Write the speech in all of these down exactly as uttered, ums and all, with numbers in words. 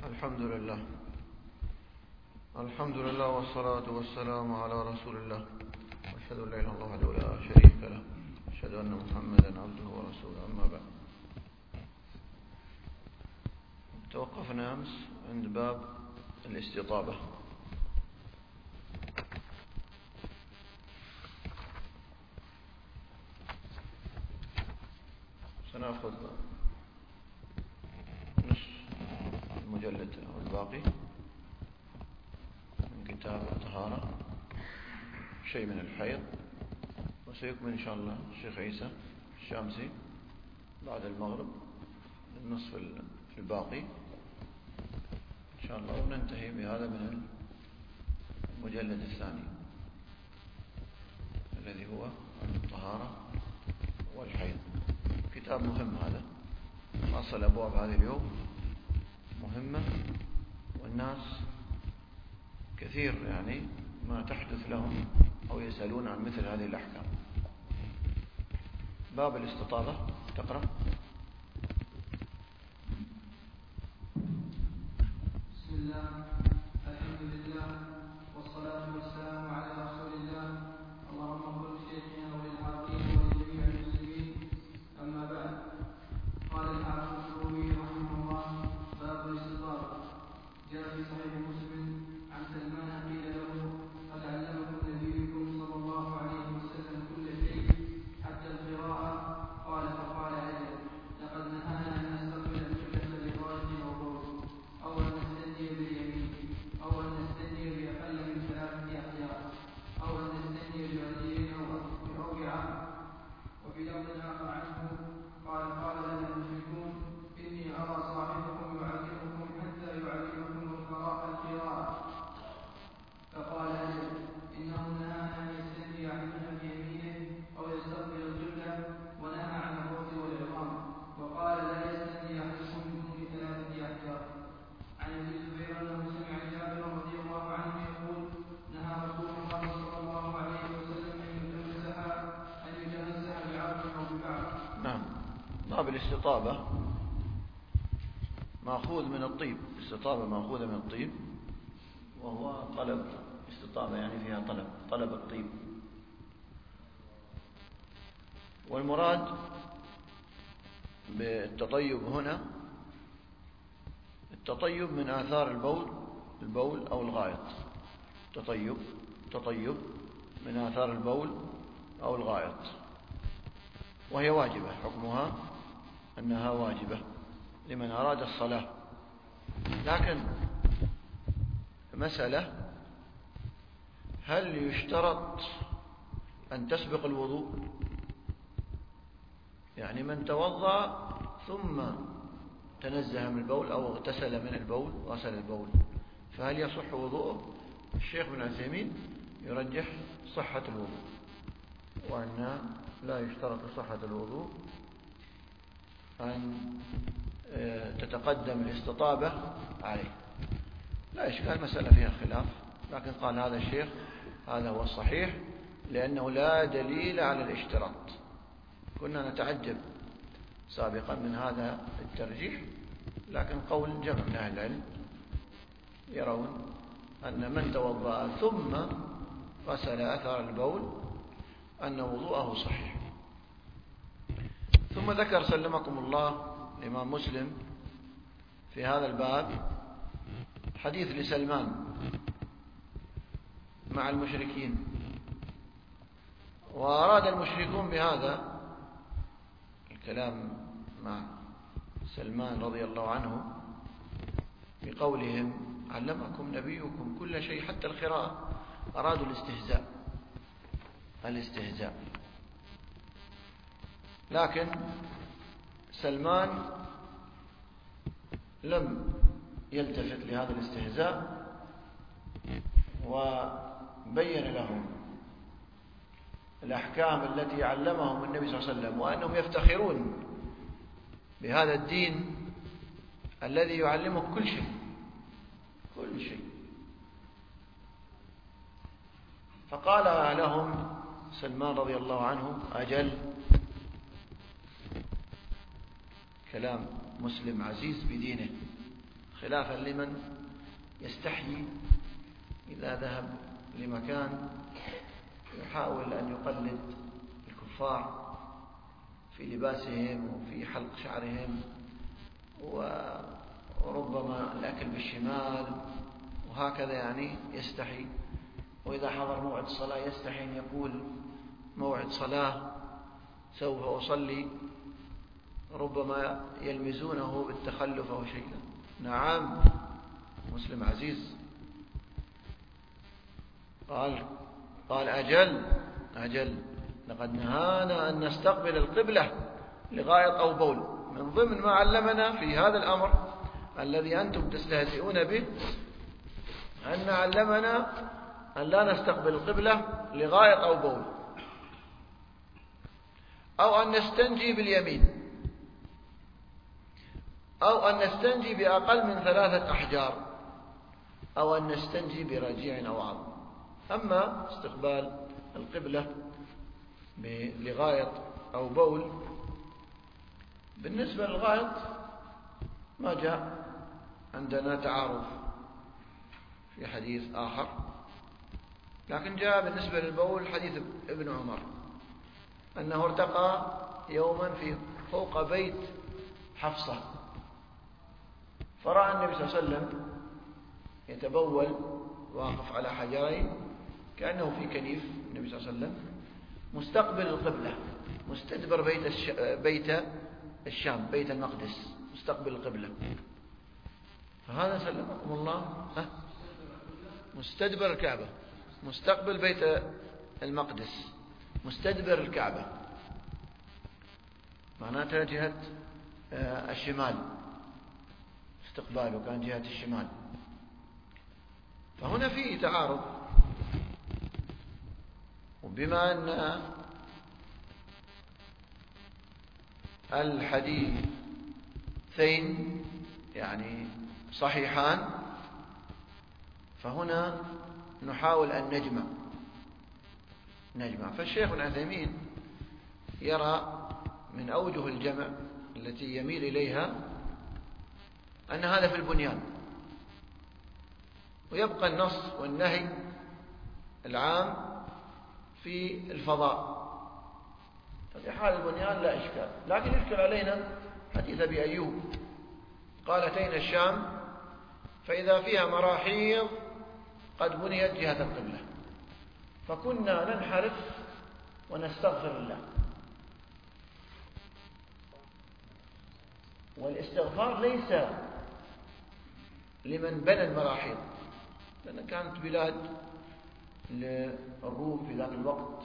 الحمد لله الحمد لله والصلاة والسلام على رسول الله، وأشهد أن لا إله إلا الله وحده لا شريك له، أشهد أن محمدا عبده ورسوله. أما بعد، توقفنا أمس عند باب الاستطابة. سنأخذ نصف المجلد أو الباقي من كتاب الطهارة، شيء من الحيض، وسيكمل إن شاء الله الشيخ عيسى الشامسي بعد المغرب النصف الباقي إن شاء الله، وننتهي بهذا من المجلد الثاني الذي هو الطهارة والحيض. كتاب مهم هذا، خاصة الأبواب هذه اليوم مهمة، والناس كثير يعني ما تحدث لهم أو يسألون عن مثل هذه الأحكام. باب الاستطابة، تقرأ. بسم الله، الحمد لله، والصلاة والسلام على رسول الله. اللهم اغفر لشيخنا وللحاضرين ولجميع المسلمين. أما بعد، قال الحافظ النووي رحمه الله: باب الاستطابة. جاء في صحيح مسلم عن سلمان قيل له: قد علمكم نبيكم صلى الله عليه وسلم كل شيء حتى القراءة؟ قال: فقال أجل، لقد نهانا أن نستقبل القبلة لغائط أو بول، أو أن نستنجي باليمين، أو أن نستنجي بأقل من ثلاثة أحجار، أو أن نستنجي بعجين أو بعام. وفي لفظ آخر عنه قال: قال لنا المشركون: إني أرى صاحبكم يعلمكم حتى يعلمكم القراءة. فقال أجل، إنه نهانا أن يستنجي أحدنا بيمينه أو يستقبل القبلة، ونهى عن الروث والعظام، وقال: لا يستنجي أحدكم بدون ثلاثة أحجار. عن ابي الزبير انه سمع جابر رضي الله عنه يقول: نهى رسول الله صلى الله عليه وسلم ان يتمسح ان يتمسح بعرض او ببعض. نعم. باب الاستطابة مأخوذ من الطيب، الاستطابة مأخوذة من الطيب، وهو طلب استطابة يعني فيها طلب طلب الطيب. والمراد بالتطيب هنا التطيب من آثار البول البول أو الغائط. تطيب تطيب من آثار البول أو الغائط، وهي واجبة، حكمها أنها واجبة لمن أراد الصلاة. لكن مسألة: هل يشترط أن تسبق الوضوء؟ يعني من توضأ ثم تنزه من البول أو اغتسل من البول غسل البول، فهل يصح وضوءه؟ الشيخ بن عثيمين يرجح صحة الوضوء، وأن لا يشترط صحة الوضوء أن تتقدم الاستطابة عليه. لا إشكال، مسألة فيها خلاف، لكن قال هذا الشيخ هذا هو الصحيح، لأنه لا دليل على الاشتراط. كنا نتعجب سابقا من هذا الترجيح، لكن قول جمع من أهل العلم يرون أن من توضأ ثم غسل أثر البول أن وضوءه صحيح. ثم ذكر سلمكم الله الإمام مسلم في هذا الباب حديث لسلمان مع المشركين، وأراد المشركون بهذا الكلام مع سلمان رضي الله عنه بقولهم: علمكم نبيكم كل شيء حتى القراءة. أرادوا الاستهزاء الاستهزاء لكن سلمان لم يلتفت لهذا الاستهزاء، وبين لهم الأحكام التي علمهم النبي صلى الله عليه وسلم، وأنهم يفتخرون بهذا الدين الذي يعلمك كل شيء كل شيء. فقال لهم سلمان رضي الله عنه: أجل. كلام مسلم عزيز بدينه، خلافا لمن يستحيي إذا ذهب لمكان يحاول أن يقلد الكفار في لباسهم وفي حلق شعرهم وربما الأكل بالشمال وهكذا، يعني يستحي. وإذا حضر موعد الصلاة يستحي أن يقول موعد صلاة سوف أصلي، ربما يلمزونه بالتخلف أو شيئا. نعم، مسلم عزيز. قال قال أجل أجل لقد نهانا أن نستقبل القبلة لغائط أو بول. من ضمن ما علمنا في هذا الأمر الذي أنتم تستهزئون به أن علمنا أن لا نستقبل القبلة لغائط أو بول، أو أن نستنجي باليمين، أو أن نستنجي بأقل من ثلاثة أحجار، أو أن نستنجي برجيع أو عظم. أما استقبال القبلة لغائط أو بول، بالنسبة للغائط ما جاء عندنا تعارض في حديث آخر، لكن جاء بالنسبة للبول حديث ابن عمر أنه ارتقى يوما في فوق بيت حفصة، فرأى النبي صلى الله عليه وسلم يتبول واقف على حجرين كأنه في كنيف النبي صلى الله عليه وسلم مستقبل القبلة، مستدبر بيت الش... بيت الشام، بيت المقدس، مستقبل القبلة. فهذا سلمكم الله ها؟ مستدبر الكعبة، مستقبل بيت المقدس، مستدبر الكعبة، معناتها جهة الشمال، استقباله كان جهة الشمال. فهنا فيه تعارض. وبما أن الحديثين يعني صحيحان، فهنا نحاول أن نجمع نجمع فالشيخ ابن عثيمين يرى من أوجه الجمع التي يميل إليها أن هذا في البنيان، ويبقى النص والنهي العام في الفضاء. ففي حال البنيان لا إشكال، لكن يشكل علينا حديث أبي أيوب قال أتينا الشام فإذا فيها مراحيض قد بنيت جهة القبلة، فكنا ننحرف ونستغفر الله. والاستغفار ليس لمن بنى المراحيض، لأن كانت بلاد للروم في ذاك الوقت.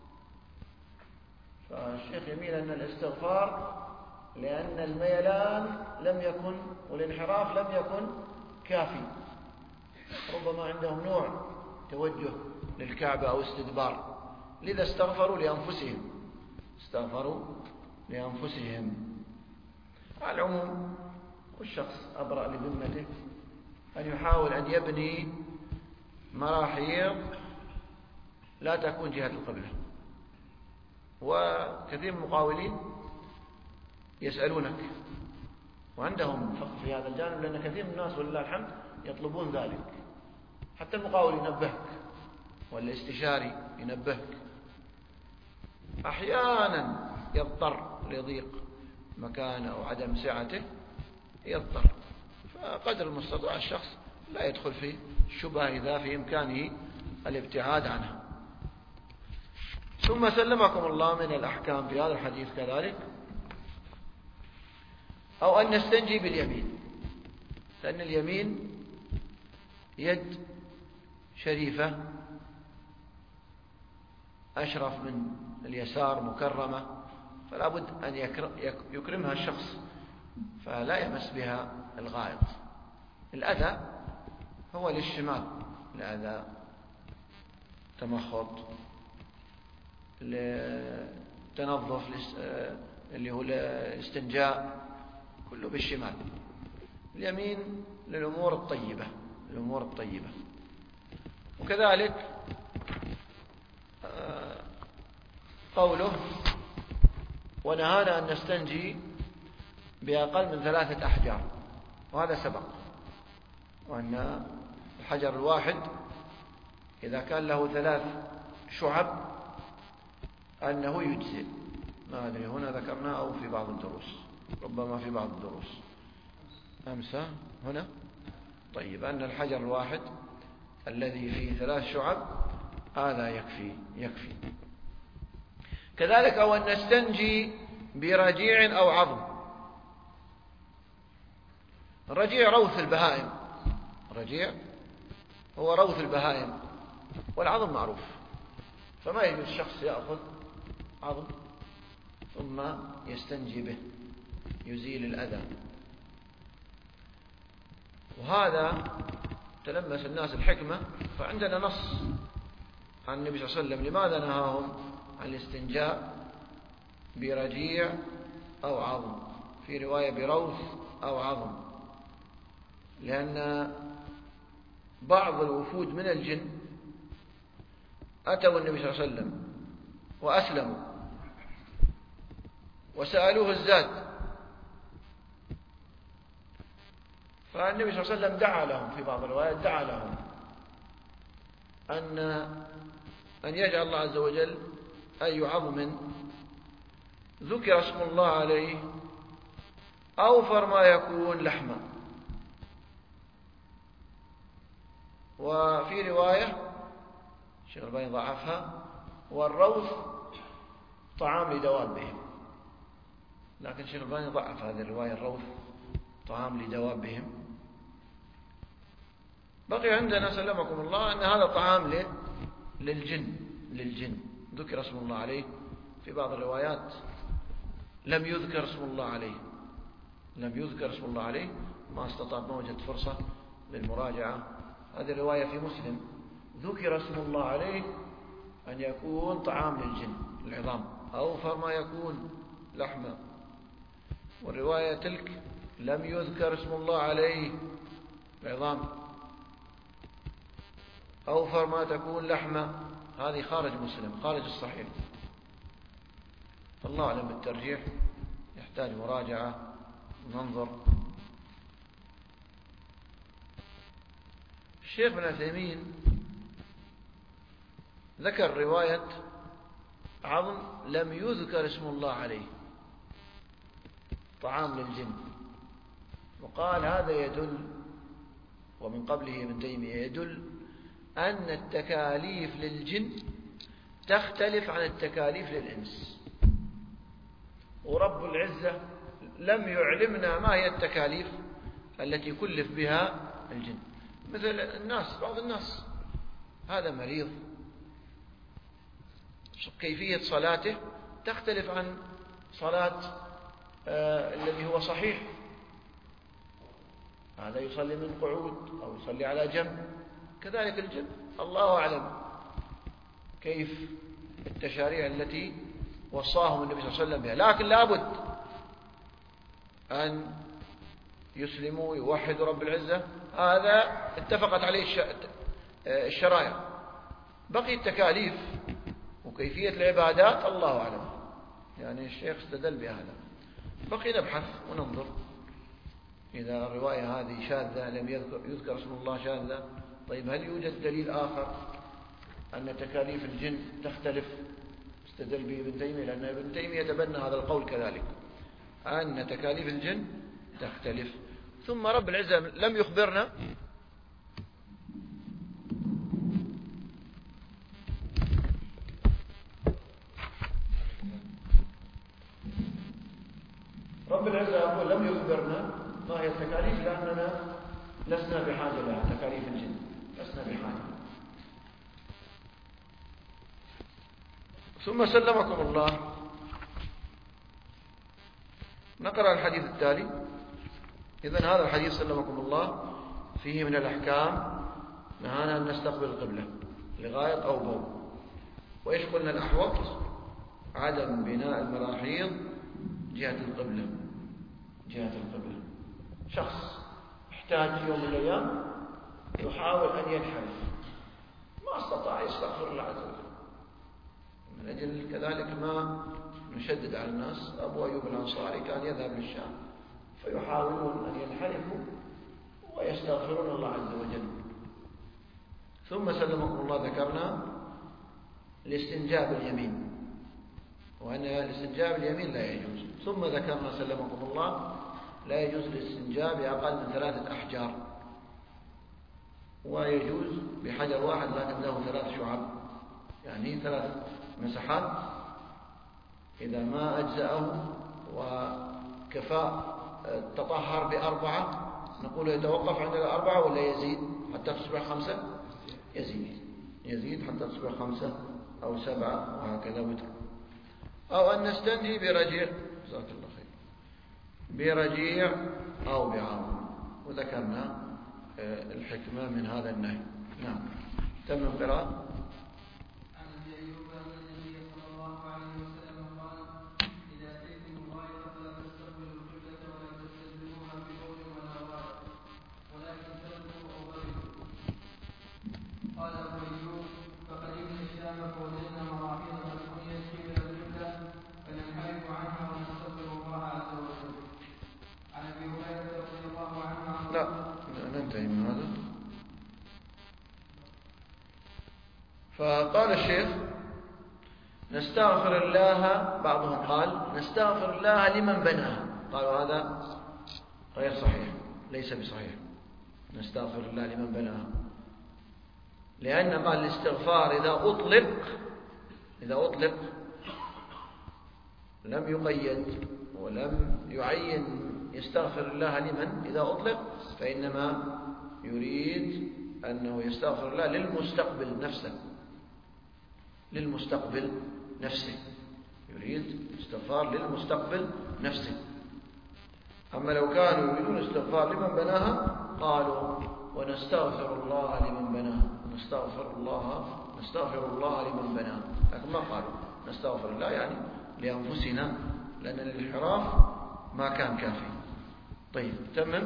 فالشيخ يميل أن الاستغفار لأن الميلان لم يكن والانحراف لم يكن كافي، ربما عندهم نوع توجه للكعبة أو استدبار، لذا استغفروا لأنفسهم استغفروا لأنفسهم. على العموم والشخص أبرأ لذمته أن يحاول أن يبني مراحيض لا تكون جهة القبلة. وكثير من المقاولين يسألونك وعندهم فقه في هذا الجانب، لأن كثير من الناس ولله الحمد يطلبون ذلك. حتى المقاول ينبهك والاستشاري ينبهك، أحيانا يضطر لضيق مكان أو عدم سعته يضطر، فقدر المستطاع الشخص لا يدخل في الشبهة إذا في إمكانه الابتعاد عنها. ثم سلمكم الله من الأحكام في هذا الحديث كذلك أو أن نستنجي باليمين، لأن اليمين يد شريفة أشرف من اليسار، مكرمة، فلا بد أن يكرمها الشخص فلا يمس بها الغائط. الأذى هو للشمال، الأذى تمخط، لتنظف، اللي هو الاستنجاء، كله بالشمال. اليمين للأمور الطيبة، الأمور الطيبة. وكذلك قوله ونهانا أن نستنجي بأقل من ثلاثة أحجار، وهذا سبق وأن الحجر الواحد إذا كان له ثلاث شعب أنه يجزئ. ما أدري هنا ذكرنا أو في بعض الدروس، ربما في بعض الدروس أمسى هنا. طيب أن الحجر الواحد الذي فيه ثلاث شعب هذا يكفي يكفي. كذلك أو أن نستنجي برجيع أو عظم. الرجيع روث البهائم، رجيع هو روث البهائم، والعظم معروف، فما يجوز الشخص يأخذ عظم ثم يستنجي به يزيل الأذى. وهذا تلمس الناس الحكمة، فعندنا نص عن النبي صلى الله عليه وسلم لماذا نهاهم عن الاستنجاء برجيع أو عظم، في رواية بروث أو عظم، لأن بعض الوفود من الجن أتوا النبي صلى الله عليه وسلم وأسلموا وسألوه الزاد، فالنبي صلى الله عليه وسلم دعا لهم، في بعض الروايات دعا لهم أن أن يجعل الله عز وجل أي عظم ذكر اسم الله عليه أوفر ما يكون لحما. وفي رواية الشيخ الألباني ضعفها، والروث طعام لدوابهم، لكن الشيخ الألباني ضعف هذه الرواية، الروث طعام لدوابهم. بقي عندنا سلمكم الله أن هذا طعام للجن للجن ذكر اسم الله عليه. في بعض الروايات لم يذكر اسم الله عليه، لم يذكر اسم الله عليه، ما استطاع ما وجد فرصة للمراجعة. هذه الرواية في مسلم ذكر اسم الله عليه أن يكون طعام للجن العظام أوفر ما يكون لحما. والرواية تلك لم يذكر اسم الله عليه العظام أوفر ما تكون لحما، هذه خارج مسلم، خارج الصحيح. فالله أعلم بالترجيح، يحتاج مراجعة ننظر. الشيخ ابن عثيمين ذكر رواية عظم لم يذكر اسم الله عليه طعام للجن، وقال هذا يدل، ومن قبله ابن تيمية، يدل أن التكاليف للجن تختلف عن التكاليف للإنس، ورب العزة لم يعلمنا ما هي التكاليف التي كلف بها الجن. مثل الناس، بعض الناس هذا مريض كيفية صلاته تختلف عن صلاة آه الذي هو صحيح، هذا يصلي من قعود أو يصلي على جنب. كذلك الجن الله أعلم كيف التشاريع التي وصاهم النبي صلى الله عليه وسلم بها، لكن لابد أن يسلموا يوحدوا رب العزة، هذا اتفقت عليه الشرائع. بقي التكاليف وكيفية العبادات الله أعلم، يعني الشيخ استدل بهذا. بقي نبحث وننظر إذا الرواية هذه شاذة لم يذكر اسم الله شاذة، طيب هل يوجد دليل آخر أن تكاليف الجن تختلف؟ استدل به ابن تيمية، لأن ابن تيمية يتبنى هذا القول كذلك، أن تكاليف الجن تختلف. ثم رب العزة لم يخبرنا رب العزة يقول لم يخبرنا ما هي التكاليف، لأننا لسنا بحاجة لها، تكاليف الجن لسنا بحاجة. ثم سلمكم الله نقرأ الحديث التالي. إذن هذا الحديث سلمكم الله فيه من الأحكام نهانا أن نستقبل القبلة لغاية أو بول. وإيش قلنا الأحوط؟ عدم بناء المراحيض جهة القبلة، جهة القبلة. شخص احتاج يوم من الأيام يحاول أن ينحرف، ما استطاع يستغفر الله عز وجل، من أجل كذلك ما نشدد على الناس. أبو أيوب الأنصاري كان يذهب للشام فيحاولون أن ينحرفوا ويستغفرون الله عز وجل. ثم سلمكم الله ذكرنا الاستنجاب اليمين، وأن الاستنجاب اليمين لا يجوز. ثم ذكرنا سلمكم الله لا يجوز الاستنجاب بأقل من ثلاثة أحجار، ويجوز بحجر واحد لكن له ثلاث شعب، يعني ثلاث مساحات. إذا ما أجزأه وكفاء التطهر بأربعة نقول يتوقف عند الأربعة ولا يزيد حتى تصبح خمسة؟ يزيد يزيد حتى تصبح خمسة أو سبعة وهكذا وتر. أو أن نستنجي برجيع، جزاك الله خير، برجيع أو بعظم، وذكرنا الحكمة من هذا النهي. نعم. تم القراءة. قال أبو أيوب: فقدمنا الشام فوجدنا مراحيض قد بنيت قبل القبلة فننحرف عنها ونستغفر الله عز وجل. عن أبي هريرة رضي الله عنه. لا ننتهي من هذا. فقال الشيخ: نستغفر الله، بعضهم قال نستغفر الله لمن بناها. قالوا هذا غير صحيح، ليس بصحيح. نستغفر الله لمن بناها، لأن قال الاستغفار إذا أطلق إذا أطلق لم يقيد ولم يعين يستغفر الله لمن. إذا أطلق فإنما يريد أنه يستغفر الله للمستقبل نفسه، للمستقبل نفسه يريد استغفار للمستقبل نفسه. أما لو كانوا يريدون استغفار لمن بناها قالوا ونستغفر الله لمن بناها، نستغفر الله نستغفر الله لمن بناها، لكن ما قالوا نستغفر الله يعني لأنفسنا، لأن الانحراف ما كان كافي. طيب تمم.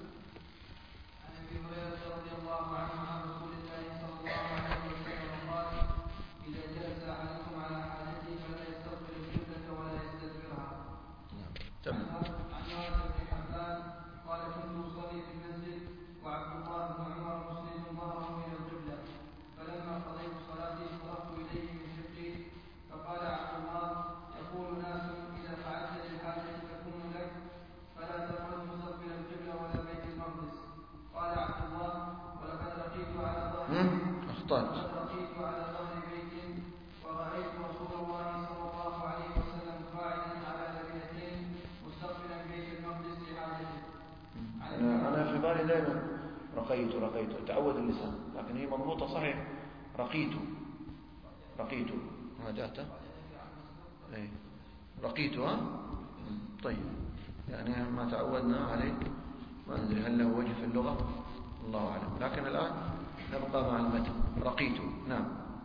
رقيت رقيت تعود اللسان، لكن هي مضبوطة صحيح. رقيت رقيت ما جاءت اي رقيت. ها طيب، يعني ما تعودنا عليه، ما ندري هل له وجه في اللغة، الله أعلم. لكن الآن نبقى مع المتن. رقيت. نعم.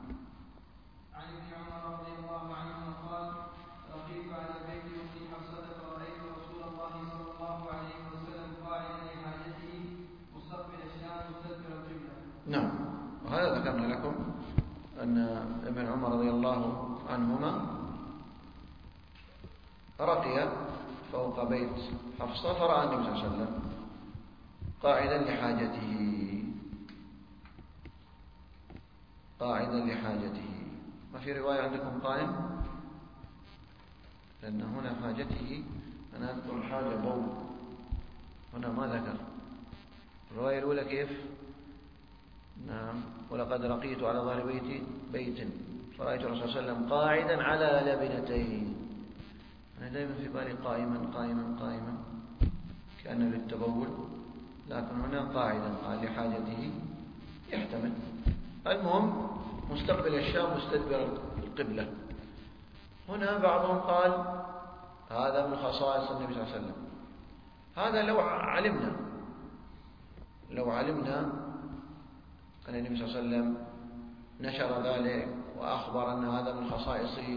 نعم. وهذا ذكرنا لكم أن ابن عمر رضي الله عنهما رقي فوق بيت حفصة فرأى النبي صلى الله عليه وسلم قاعدا لحاجته قاعدا لحاجته ما في رواية عندكم قائم؟ لأن هنا حاجته، أنا أذكر الحاجة بول، هنا ما ذكر. الرواية الأولى كيف؟ نعم. ولقد رقيت على ظهر بيت بيت فرأيت الرسول صلى الله عليه وسلم قاعدا على لبنتين. أنا دائما في بالي قائما قائما قائما كأنه للتبول، لكن هنا قاعدا قال لحاجته، يحتمل. المهم مستقبل الشام مستدبر القبلة. هنا بعضهم قال هذا من خصائص النبي صلى الله عليه وسلم. هذا لو علمنا لو علمنا أن النبي صلى الله عليه وسلم نشر ذلك وأخبر أن هذا من خصائصه،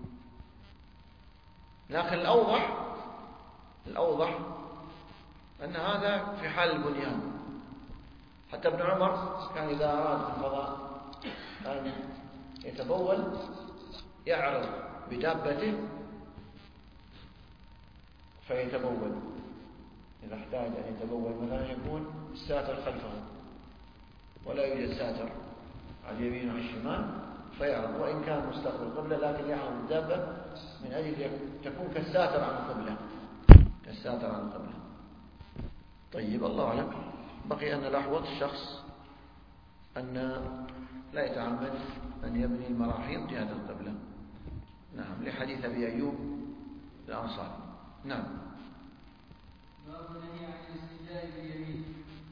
لكن الأوضح الأوضح أن هذا في حال البنيان. حتى ابن عمر كان إذا أراد الفضاء أن يتبول يعرض بدابته فيتبول، إذا احتاج أن يتبول مثلا يكون الساتر خلفه ولا يوجد ساتر على اليمين وعلى الشمال فيعرض، وإن كان مستقبل القبلة لكن يعرض الدابة من أجل تكون كالساتر عن القبلة، كالساتر عن القبلة. طيب الله أعلم. بقي أن الأحوط الشخص أن لا يتعمد أن يبني المراحيض جهة القبلة. نعم، لحديث أبي أيوب الأنصاري. نعم. باب النهي عن الاستنجاء باليمين.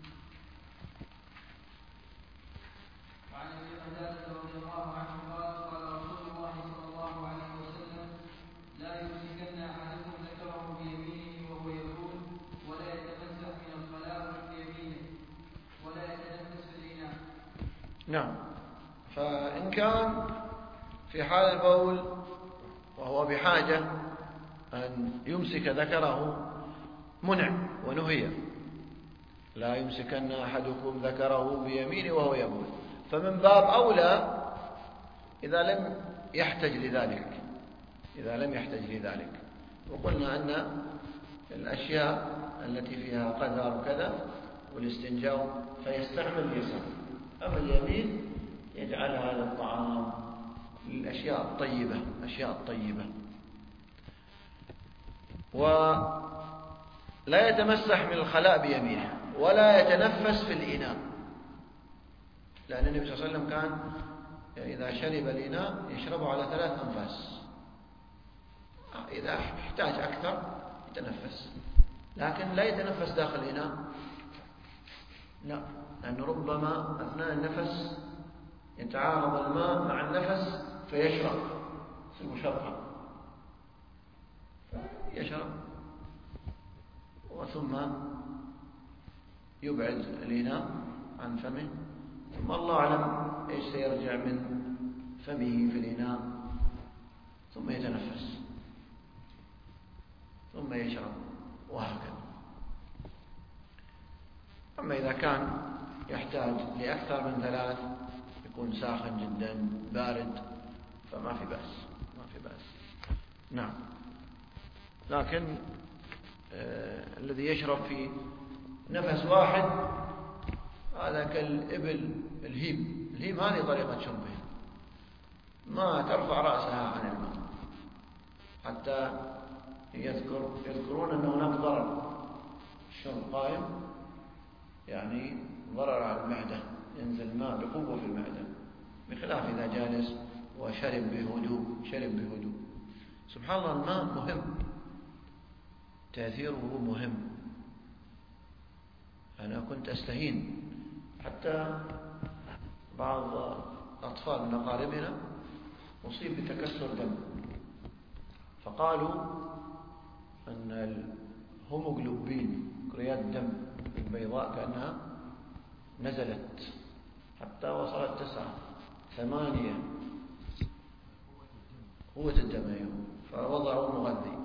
وعن ابي قتاده رضي الله عنه قال قال رسول الله صلى الله عليه وسلم لا يمسكن احدكم ذكره بيمينه وهو يقول ولا يتمسح من الخلاء بيمينه ولا يتنفس في الاناء. نعم. فإن كان في حال البول وهو بحاجة أن يمسك ذكره منع ونهي، لا يمسكن أحدكم ذكره بيمينه وهو يبول، فمن باب أولى إذا لم يحتج لذلك، إذا لم يحتج لذلك. وقلنا أن الأشياء التي فيها قذر وكذا والاستنجاء فيستعمل اليسار، أما اليمين يجعل هذا الطعام للأشياء الطيبة، أشياء الطيبة. ولا يتمسح من الخلاء بيمينه ولا يتنفس في الإناء، لأن النبي صلى الله عليه وسلم كان إذا شرب الإناء يشربه على ثلاث أنفاس، إذا احتاج أكثر يتنفس، لكن لا يتنفس داخل الإناء، لا، لأنه ربما أثناء النفس يتعارض الماء مع النفس فيشرب في المشرقة، يشرب وثم يبعد الإناء عن فمه، ثم الله أعلم إيش سيرجع من فمه في الإناء، ثم يتنفس ثم يشرب وهكذا. أما إذا كان يحتاج لأكثر من ثلاث، يكون ساخن جدا بارد، فما في بأس، ما في بأس. نعم. لكن آه الذي يشرب في نفس واحد هذا كالإبل الهيم، الهيم هذه طريقة شربه، ما ترفع رأسها عن الماء، حتى يذكر يذكرون أنه هناك ضرر الشرب قائم، يعني ضرر على المعدة، ينزل الماء بقوة في المعدة، بخلاف إذا جالس وشرب بهدوء، شرب بهدوء. سبحان الله، الماء مهم، تأثيره مهم. أنا كنت أستهين، حتى بعض أطفال من أقاربنا أصيب بتكسر دم، فقالوا أن الهيموغلوبين، كريات الدم البيضاء كأنها نزلت حتى وصلت تسعة ثمانية قوة الدم، أيوه، فوضعوا مغذي،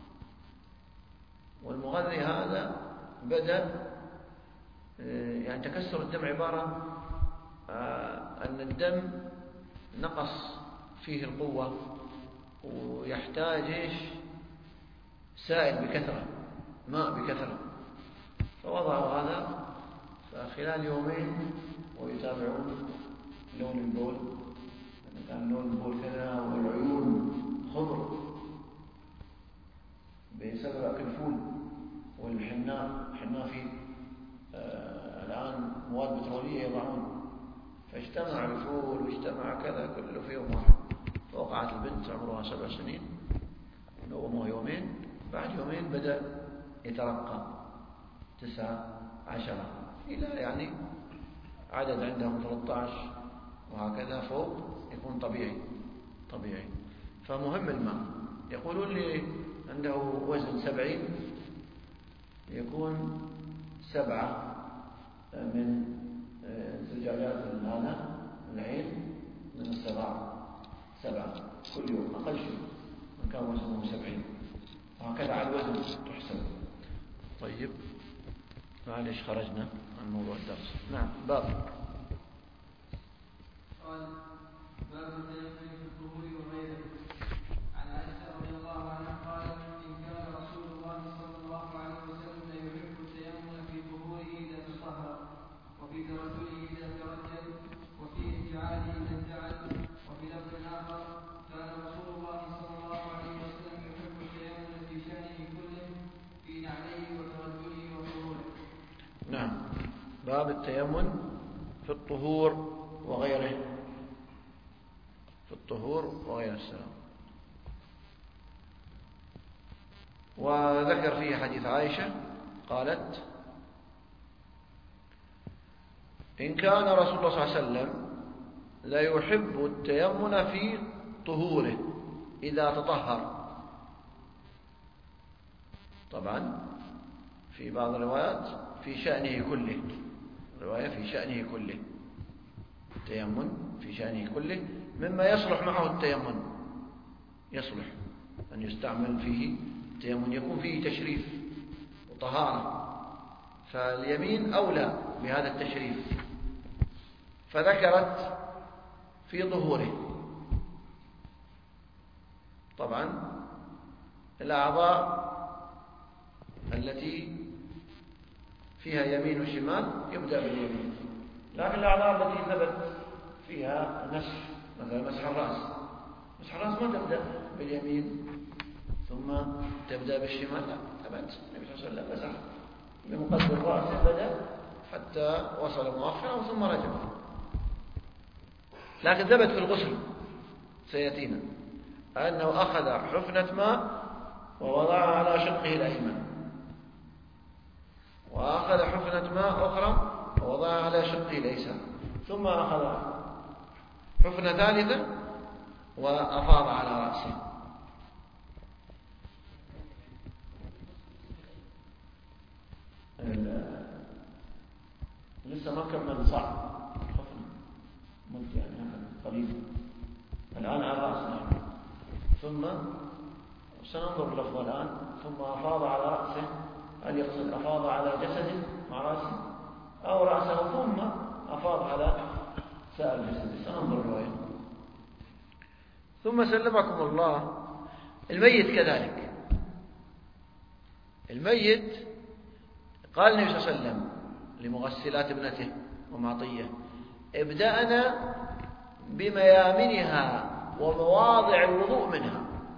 والمغذي هذا بدأ يعني تكسر الدم عبارة أن الدم نقص فيه القوة ويحتاج إيش سائل بكثرة، ماء بكثرة، فوضعوا هذا، فخلال يومين ويتابعون لون البول، كان لون البول كذا والعيون خضر بسبب أكل فول والحناء، الحناء فيه آه الآن مواد بترولية يضعون، فاجتمع الفول واجتمع كذا كله في يوم واحد، فوقعت البنت عمرها سبع سنين، نوموها يومين، بعد يومين بدأ يترقى تسعة عشرة إلى يعني عدد عندهم ثلاثة عشر وهكذا فوق، يكون طبيعي طبيعي. فمهم الماء. يقولون لي عنده وزن سبعين، يكون سبعة من زجاجات هذا العين من الصغار، سبعة كل يوم أقل شيء، من كان وزنه سبعين، وهكذا على الوزن تحسب. طيب، معلش خرجنا عن موضوع الدرس. نعم. باب قال باب التيمم في الطهور وغيره. عن عائشة رضي الله عنها قالت إن كان رسول الله صلى الله عليه وسلم يحب وفي ترجله إذا ترجل، وفي انفعاله إذا انفعل. وفي لفظ آخر: كان رسول الله صلى الله عليه وسلم يحب التيمم في شأنه كله، في نعليه وترجله وطهوره. نعم. باب التيمم في الطهور وغيره، في الطهور وغير السلام. وذكر فيه حديث عائشة قالت: إن كان رسول الله صلى الله عليه وسلم لا يحب التيمم في طهوره إذا تطهر. طبعا في بعض الروايات في شأنه كله، رواية في شأنه كله، التيمم في شأنه كله، مما يصلح معه التيمم، يصلح أن يستعمل فيه التيمم، يكون فيه تشريف وطهارة، فاليمين أولى بهذا التشريف. فذكرت في ظهوره. طبعا الأعضاء التي فيها يمين وشمال يبدأ باليمين، لكن الأعضاء التي ثبت فيها مسح، مثلا مسح الرأس، مسح الرأس ما تبدأ باليمين ثم تبدأ بالشمال، لا، ثبت النبي صلى الله عليه وسلم مسح بمقدم رأسه، بدأ حتى وصل مؤخرا ثم رجع. لكن ثبت في الغسل سيأتينا أنه أخذ حفنة ماء ووضعها على شقه الأيمن، وأخذ حفنة ماء أخرى ووضعها على شقه الأيسر، ثم أخذ حفنة ثالثة وأفاض على رأسه. لسه ما كمل صعب حفنة مد يعني قريب الآن على رأسه، ثم سننظر اللفظ الآن. ثم أفاض على رأسه، هل يقصد أفاض على جسده مع رأسه أو رأسه ثم أفاض على سائر جسده؟ سننظر الرواية. ثم سلمكم الله الميت كذلك. الميت قال النبي صلى الله عليه وسلم لمغسلات ابنته ومعطية: ابدأنا بميامنها ومواضع الوضوء منها.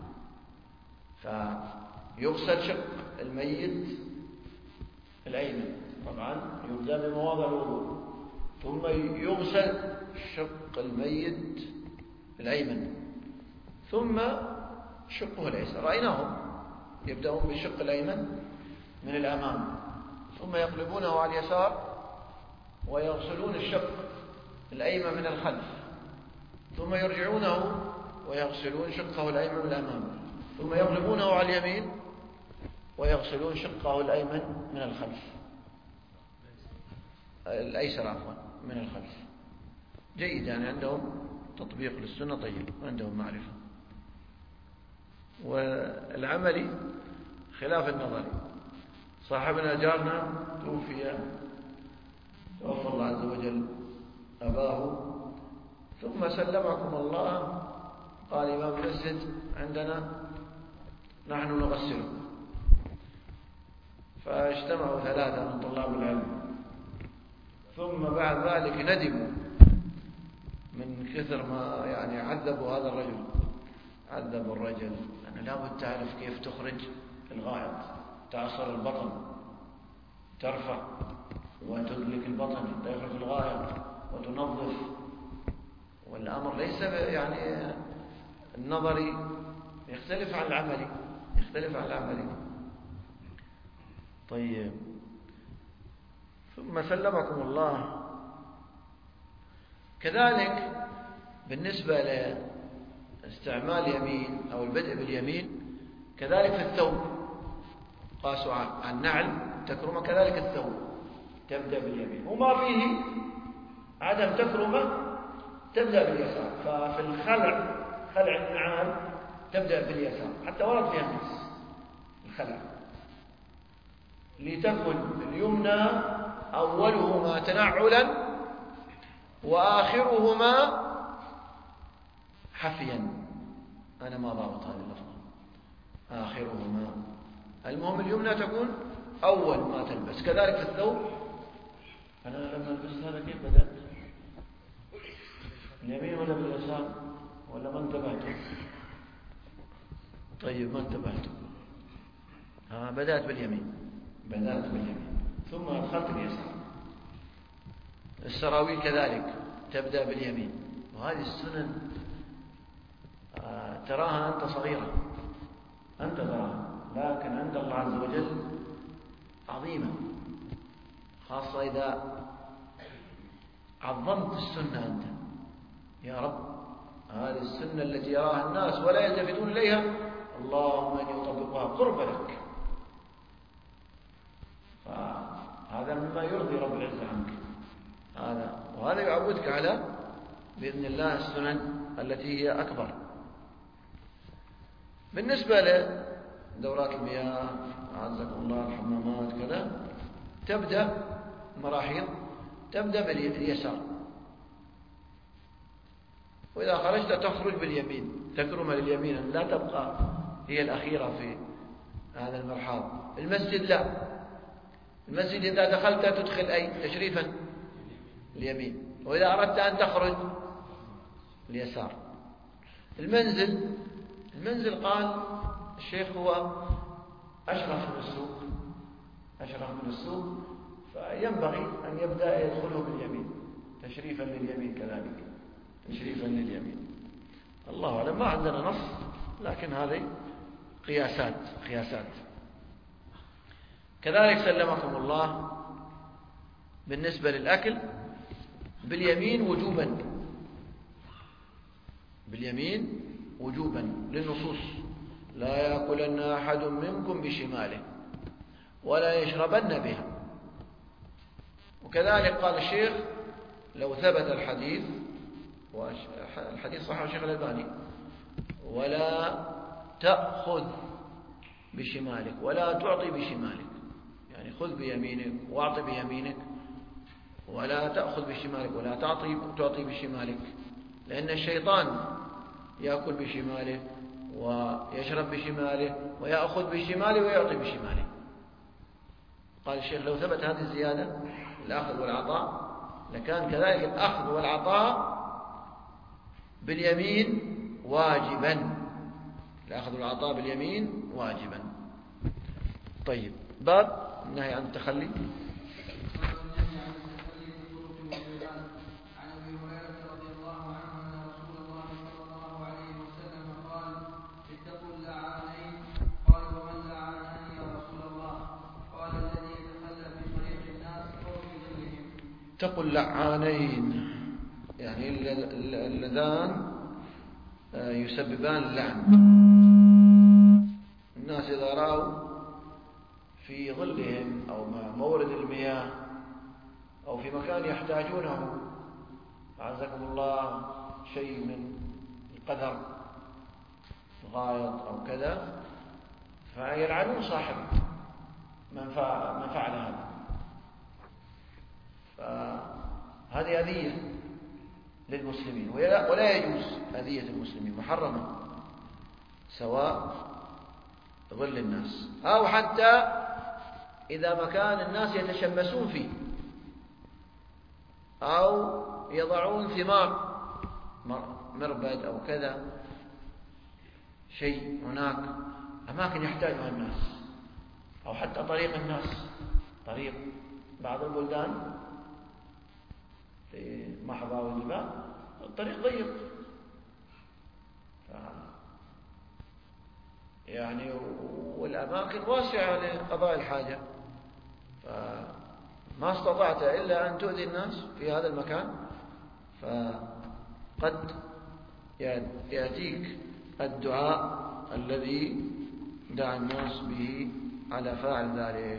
فيغسل شق الميت الأيمن، طبعا يبدأ بمواضع الوضوء، ثم يغسل شق الميت الأيمن، ثم شقه الأيسر. رأيناهم يبدأون بالشق الأيمن من الأمام، ثم يقلبونه على اليسار ويغسلون الشق الأيمن من الخلف، ثم يرجعونه ويغسلون شقه الأيمن من الأمام، ثم يقلبونه على اليمين ويغسلون شقه الأيمن من الخلف، الأيسر عفوا من الخلف. جيد، يعني عندهم تطبيق للسنة طيب، عندهم معرفة. والعملي خلاف النظري. صاحبنا جارنا توفي، توفى الله عز وجل أباه، ثم سلمكم الله قال إمام المسجد عندنا نحن نغسله، فاجتمعوا ثلاثة من طلاب العلم، ثم بعد ذلك ندموا من كثر ما يعني عذبوا هذا الرجل، عذبوا الرجل أنه لابد تعرف كيف تخرج الغائط، تعصر البطن، ترفع وتدلك البطن حتى يخرج الغائط وتنظف. والأمر ليس يعني النظري، يختلف عن العملي، يختلف عن العملي. طيب، ثم سلمكم الله كذلك بالنسبة لاستعمال يمين أو البدء باليمين، كذلك في الثوب قاسوا عن النعل تكرمة، كذلك الثوب تبدأ باليمين، وما فيه عدم تكرمة تبدأ باليسار. ففي الخلع، خلع النعال تبدأ باليسار، حتى ورد فيها النص الخلع، لتكن اليمنى أولهما تنعلا وآخرهما حفيا. أنا ما ضابط هذه اللفظة، آخرهما، المهم اليمنى تكون أول ما تلبس. كذلك في الثوب، أنا لما لبست هذا باليمين ولا باليسار ولا ما انتبهتم؟ طيب ما انتبهتم. ها بدأت باليمين بدأت باليمين ثم أدخلت اليسار. السراويل كذلك تبدأ باليمين. وهذه السنن تراها أنت صغيرة، أنت تراها، لكن عند الله عز وجل عظيمة، خاصة إذا عظمت السنة أنت. يا رب هذه السنة التي يراها الناس ولا يلتفتون إليها، اللهم أن يطبقها قرب لك. فهذا مما يرضي رب العزة عنك، هذا وهذا يعودك على بإذن الله السنن التي هي أكبر. بالنسبة لدورات المياه أعزكم الله، الحمامات كذا، تبدأ مراحيض تبدأ باليسار، وإذا خرجت تخرج باليمين، تكرم لليمين، لا تبقى هي الأخيرة في هذا المرحاض. المسجد لا، المسجد إذا دخلت تدخل أي تشريفا اليمين، وإذا أردت أن تخرج اليسار. المنزل المنزل قال الشيخ هو أشرف من السوق، أشرف من السوق، فينبغي أن يبدأ يدخله باليمين تشريفا لليمين، كذلك تشريفا لليمين. الله أعلم، ما عندنا نص، لكن هذه قياسات قياسات. كذلك سلمكم الله بالنسبة للأكل باليمين وجوبا، باليمين وجوبا للنصوص: لا يأكلن أحد منكم بشماله ولا يشربن بها. وكذلك قال الشيخ لو ثبت الحديث، والحديث صحيح الشيخ الألباني: ولا تأخذ بشمالك ولا تعطي بشمالك، يعني خذ بيمينك واعطي بيمينك، ولا تأخذ بشمالك ولا تعطي تعطي بشمالك، لأن الشيطان يأكل بشماله ويشرب بشماله ويأخذ بشماله ويعطي بشماله. قال الشيخ لو ثبت هذه الزيادة الأخذ والعطاء لكان كذلك الأخذ والعطاء باليمين واجبا، الأخذ والعطاء باليمين واجبا. طيب، باب النهي عن التخلي. اتقوا اللعانين، يعني اللذان يسببان اللعن. الناس إذا رأوا في ظلهم أو مورد المياه أو في مكان يحتاجونه أعزكم الله شيء من القدر، الغائط أو كذا، فيلعنون صاحب من فعل هذا. فهذه أذية للمسلمين، ولا يجوز أذية المسلمين، محرمة، سواء ظل الناس أو حتى إذا مكان الناس يتشمسون فيه أو يضعون ثمار مربد أو كذا شيء، هناك أماكن يحتاجها الناس، أو حتى طريق الناس، طريق بعض البلدان في محضة والجبال الطريق ضيق، يعني والأماكن واسعة لقضاء الحاجة، فما استطعت إلا أن تؤذي الناس في هذا المكان، فقد يأتيك الدعاء الذي دعا الناس به على فاعل ذلك.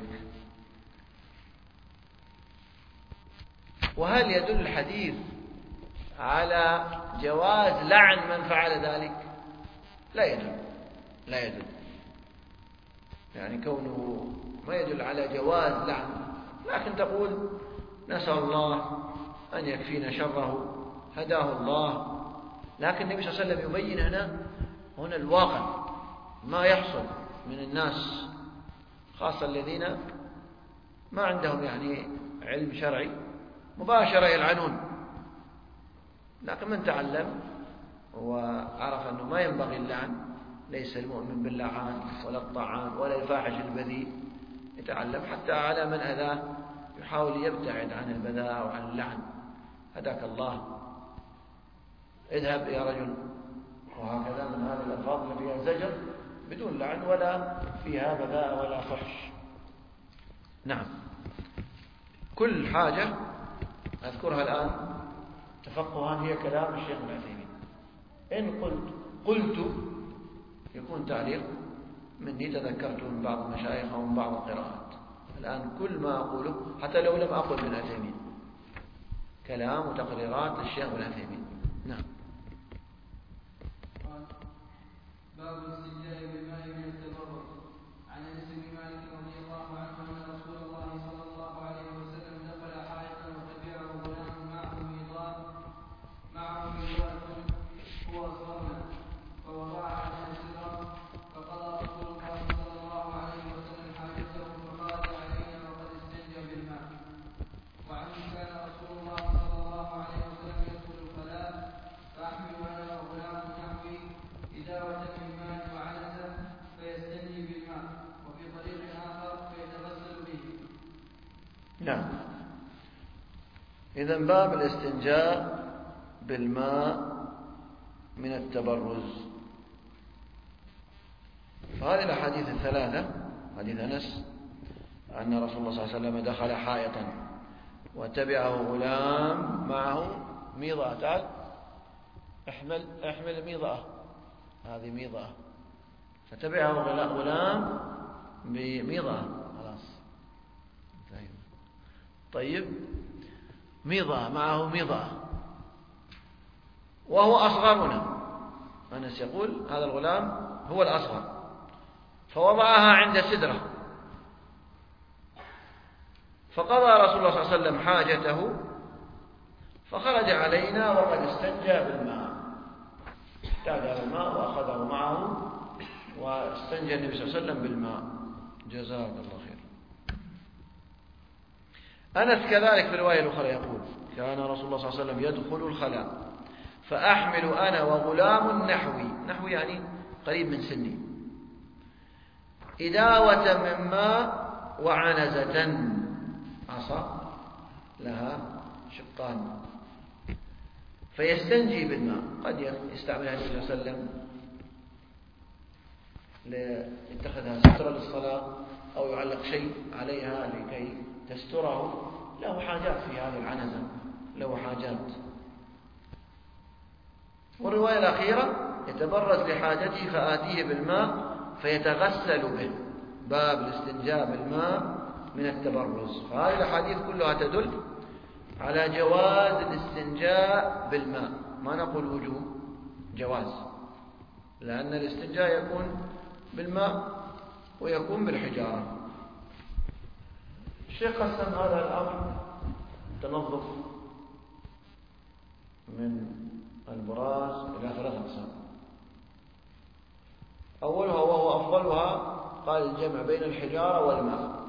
وهل يدل الحديث على جواز لعن من فعل ذلك؟ لا يدل، لا يدل، يعني كونه ما يدل على جواز لعن، لكن تقول نسأل الله أن يكفينا شره، هداه الله. لكن النبي صلى الله عليه وسلم يبين هنا هنا الواقع، ما يحصل من الناس، خاصة الذين ما عندهم يعني علم شرعي، مباشرة يلعنون لكن من تعلم وعرف أنه ما ينبغي اللعن، ليس المؤمن باللعان ولا الطعان ولا الفاحش البذيء، يتعلم حتى على من هداه يحاول يبتعد عن البذاء وعن اللعن. هداك الله، اذهب يا رجل، وهكذا من هذه الألفاظ اللي فيها زجر بدون لعن ولا فيها بذاء ولا فحش. نعم، كل حاجة أذكرها الآن تفقها هي كلام الشيخ ابن عثيمين. إن قلت قلت يكون تعليق مني تذكرته من بعض المشايخ أو من بعض القراءات. الآن كل ما أقوله حتى لو لم أقل ابن عثيمين كلام وتقريرات للشيخ ابن عثيمين. نعم. باب الاستنجاء بالماء من التبرد. عن انس بن مالك رضي الله عنه ان رسول الله صلى الله عليه وسلم دخل حائطا وتبعه غلام معه ميضاد معه ميضاد هو صرنا فوضعها على السدره، فقضى رسول الله صلى الله عليه وسلم حاجته فقال علينا وقد استنجى بالماء. وعنه كان رسول الله صلى الله عليه وسلم يدخل الخلاء فاحمل انا وغلام نحوي إداوة من ماء وعنزة فيستنجي بالماء، وفي طريق آخر فيتغسل به. نعم. إذن باب الاستنجاء بالماء من التبرز. فهذه الأحاديث الثلاثة، حديث أنس أن رسول الله صلى الله عليه وسلم دخل حائطا وتبعه غلام معه ميضة. تعال احمل احمل ميضة، هذه ميضة، فتبعه غلام بميضة. خلاص طيب، ميضة معه ميضة وهو أصغرنا. أنس يقول هذا الغلام هو الأصغر، فوضعها عند سدرة، فقضى رسول الله صلى الله عليه وسلم حاجته فخرج علينا وقد استنجى بالماء. احتاج الماء وأخذه معه واستنجى النبي صلى الله عليه وسلم بالماء. جزاك الله خير. أنس كذلك في الرواية الأخرى يقول كان رسول الله صلى الله عليه وسلم يدخل الخلاء فأحمل أنا وغلام نحوي، نحوي يعني قريب من سني، إداوة من ماء وعنزة، عصا لها شقان، فيستنجي بالماء. قد يستعملها النبي صلى الله عليه وسلم ليتخذها سترة للصلاة أو يعلق شيء عليها لكي تستره، له حاجات في هذه العنزة، له حاجات. والرواية الأخيرة يتبرز لحاجته فآتيه بالماء فيتغسل به. باب الاستنجاء بالماء من التبرز. فهذه الأحاديث كلها تدل على جواز الاستنجاء بالماء، ما نقول وجوب، جواز، لأن الاستنجاء يكون بالماء ويكون بالحجارة. الشيخ قسم هذا الأمر تنظف من البراز إلى ثلاث أقسام. أولها وهو أفضلها قال الجمع بين الحجارة والماء،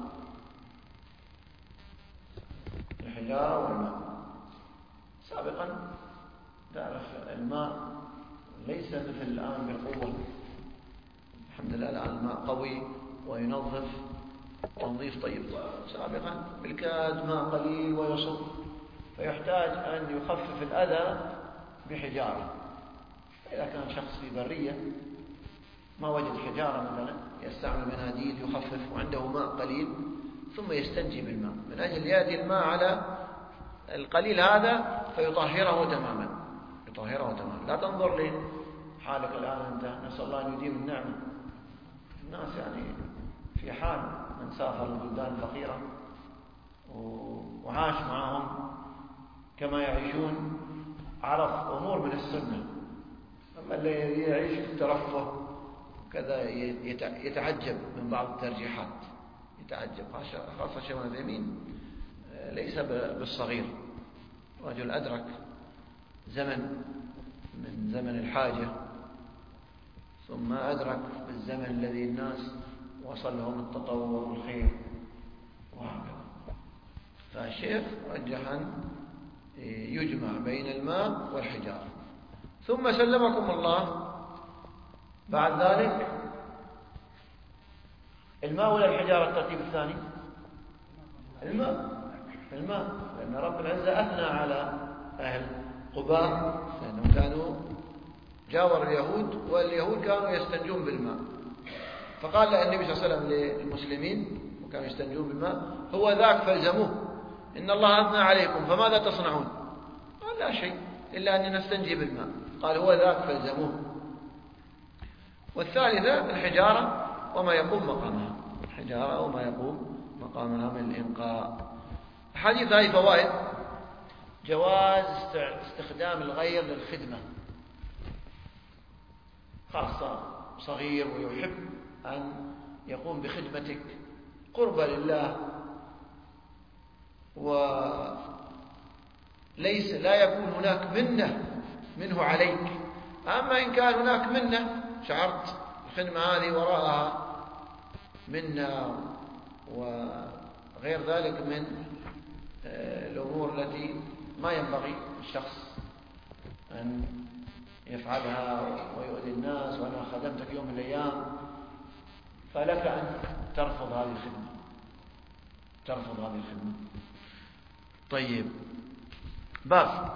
الحجارة والماء. سابقا تعرف الماء ليس مثل الآن بالقوة، الحمد لله الآن الماء قوي وينظف تنظيف طيب. سابقا بالكاد ماء قليل ويصب، فيحتاج أن يخفف الأذى بحجارة. إذا كان شخص في برية ما وجد حجارة مثلا يستعمل مناديل يخفف وعنده ماء قليل ثم يستنجي بالماء من أجل يأتي الماء على القليل هذا فيطهره تماما، يطهره تماما. لا تنظر لحالك الآن أنت، نسأل الله أن يديم النعمة. الناس يعني في حال من سافر البلدان الفقيرة وعاش معهم كما يعيشون عرف أمور من السنة، أما اللي يعيش في الترفه كذا يتعجب من بعض الترجيحات، يتعجب. خاصة شيخ ابن عثيمين ليس بالصغير، رجل أدرك زمن من زمن الحاجة، ثم أدرك بالزمن الذي الناس وصل لهم التطور والخير وهكذا. فالشيخ رجح أن يجمع بين الماء والحجارة. ثم سلمكم الله بعد ذلك الماء ولا الحجارة الترتيب الثاني؟ الماء الماء لأن رب العزة أثنى على أهل قباء لأنهم كانوا جاور اليهود، واليهود كانوا يستنجون بالماء، فقال النبي صلى الله عليه وسلم للمسلمين وكانوا يستنجون بالماء: هو ذاك فالزموه، إن الله أثنى عليكم فماذا تصنعون؟ قال: لا شيء إلا أننا نستنجي بالماء. قال: هو ذاك فالزموه. والثالثة الحجارة وما يقوم مقامها، الحجارة وما يقوم مقامها من الإنقاء. حديث هذه فوائد: جواز استخدام الغير للخدمة، خاصة صغير ويحب أن يقوم بخدمتك قربا لله، وليس لا يكون هناك منة منه عليك. أما إن كان هناك منة شعرت الخدمة هذه وراءها منة وغير ذلك من الأمور التي ما ينبغي الشخص أن يفعلها ويؤذي الناس، وأنا خدمتك يوم من الأيام، فلك أن ترفض هذه الخدمة ترفض هذه الخدمة. طيب، باب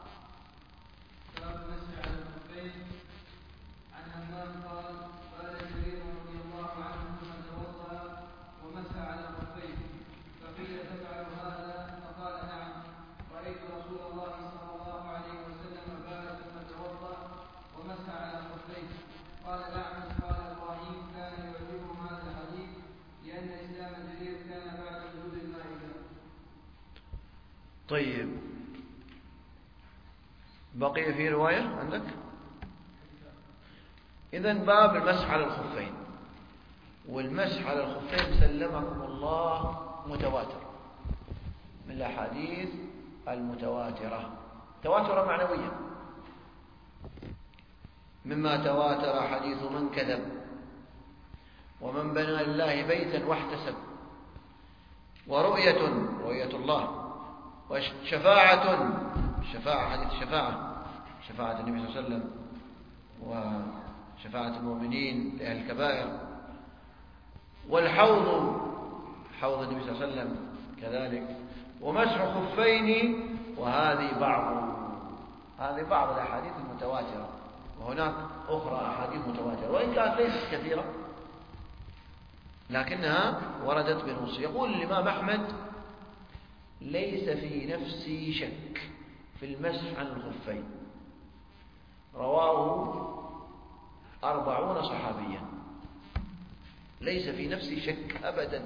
طيب بقي في رواية عندك؟ إذن باب المسح على الخفين. والمسح على الخفين سلمكم الله متواتر من الأحاديث المتواترة، تواترة معنوية، مما تواتر حديث من كذب ومن بنى لله بيتا واحتسب، ورؤية رؤية الله، وشفاعة شفاعة حديث شفاعة شفاعة النبي صلى الله عليه وسلم، وشفاعة المؤمنين لأهل الكبائر، والحوض حوض النبي صلى الله عليه وسلم كذلك، ومسح خفين. وهذه بعض هذه بعض الأحاديث المتواترة، وهناك أخرى أحاديث متواترة وإن كانت ليست كثيرة لكنها وردت بنص. يقول الإمام أحمد: ليس في نفسي شك في المسح عن الخفين. رواه أربعون صحابيا. ليس في نفسي شك أبدا.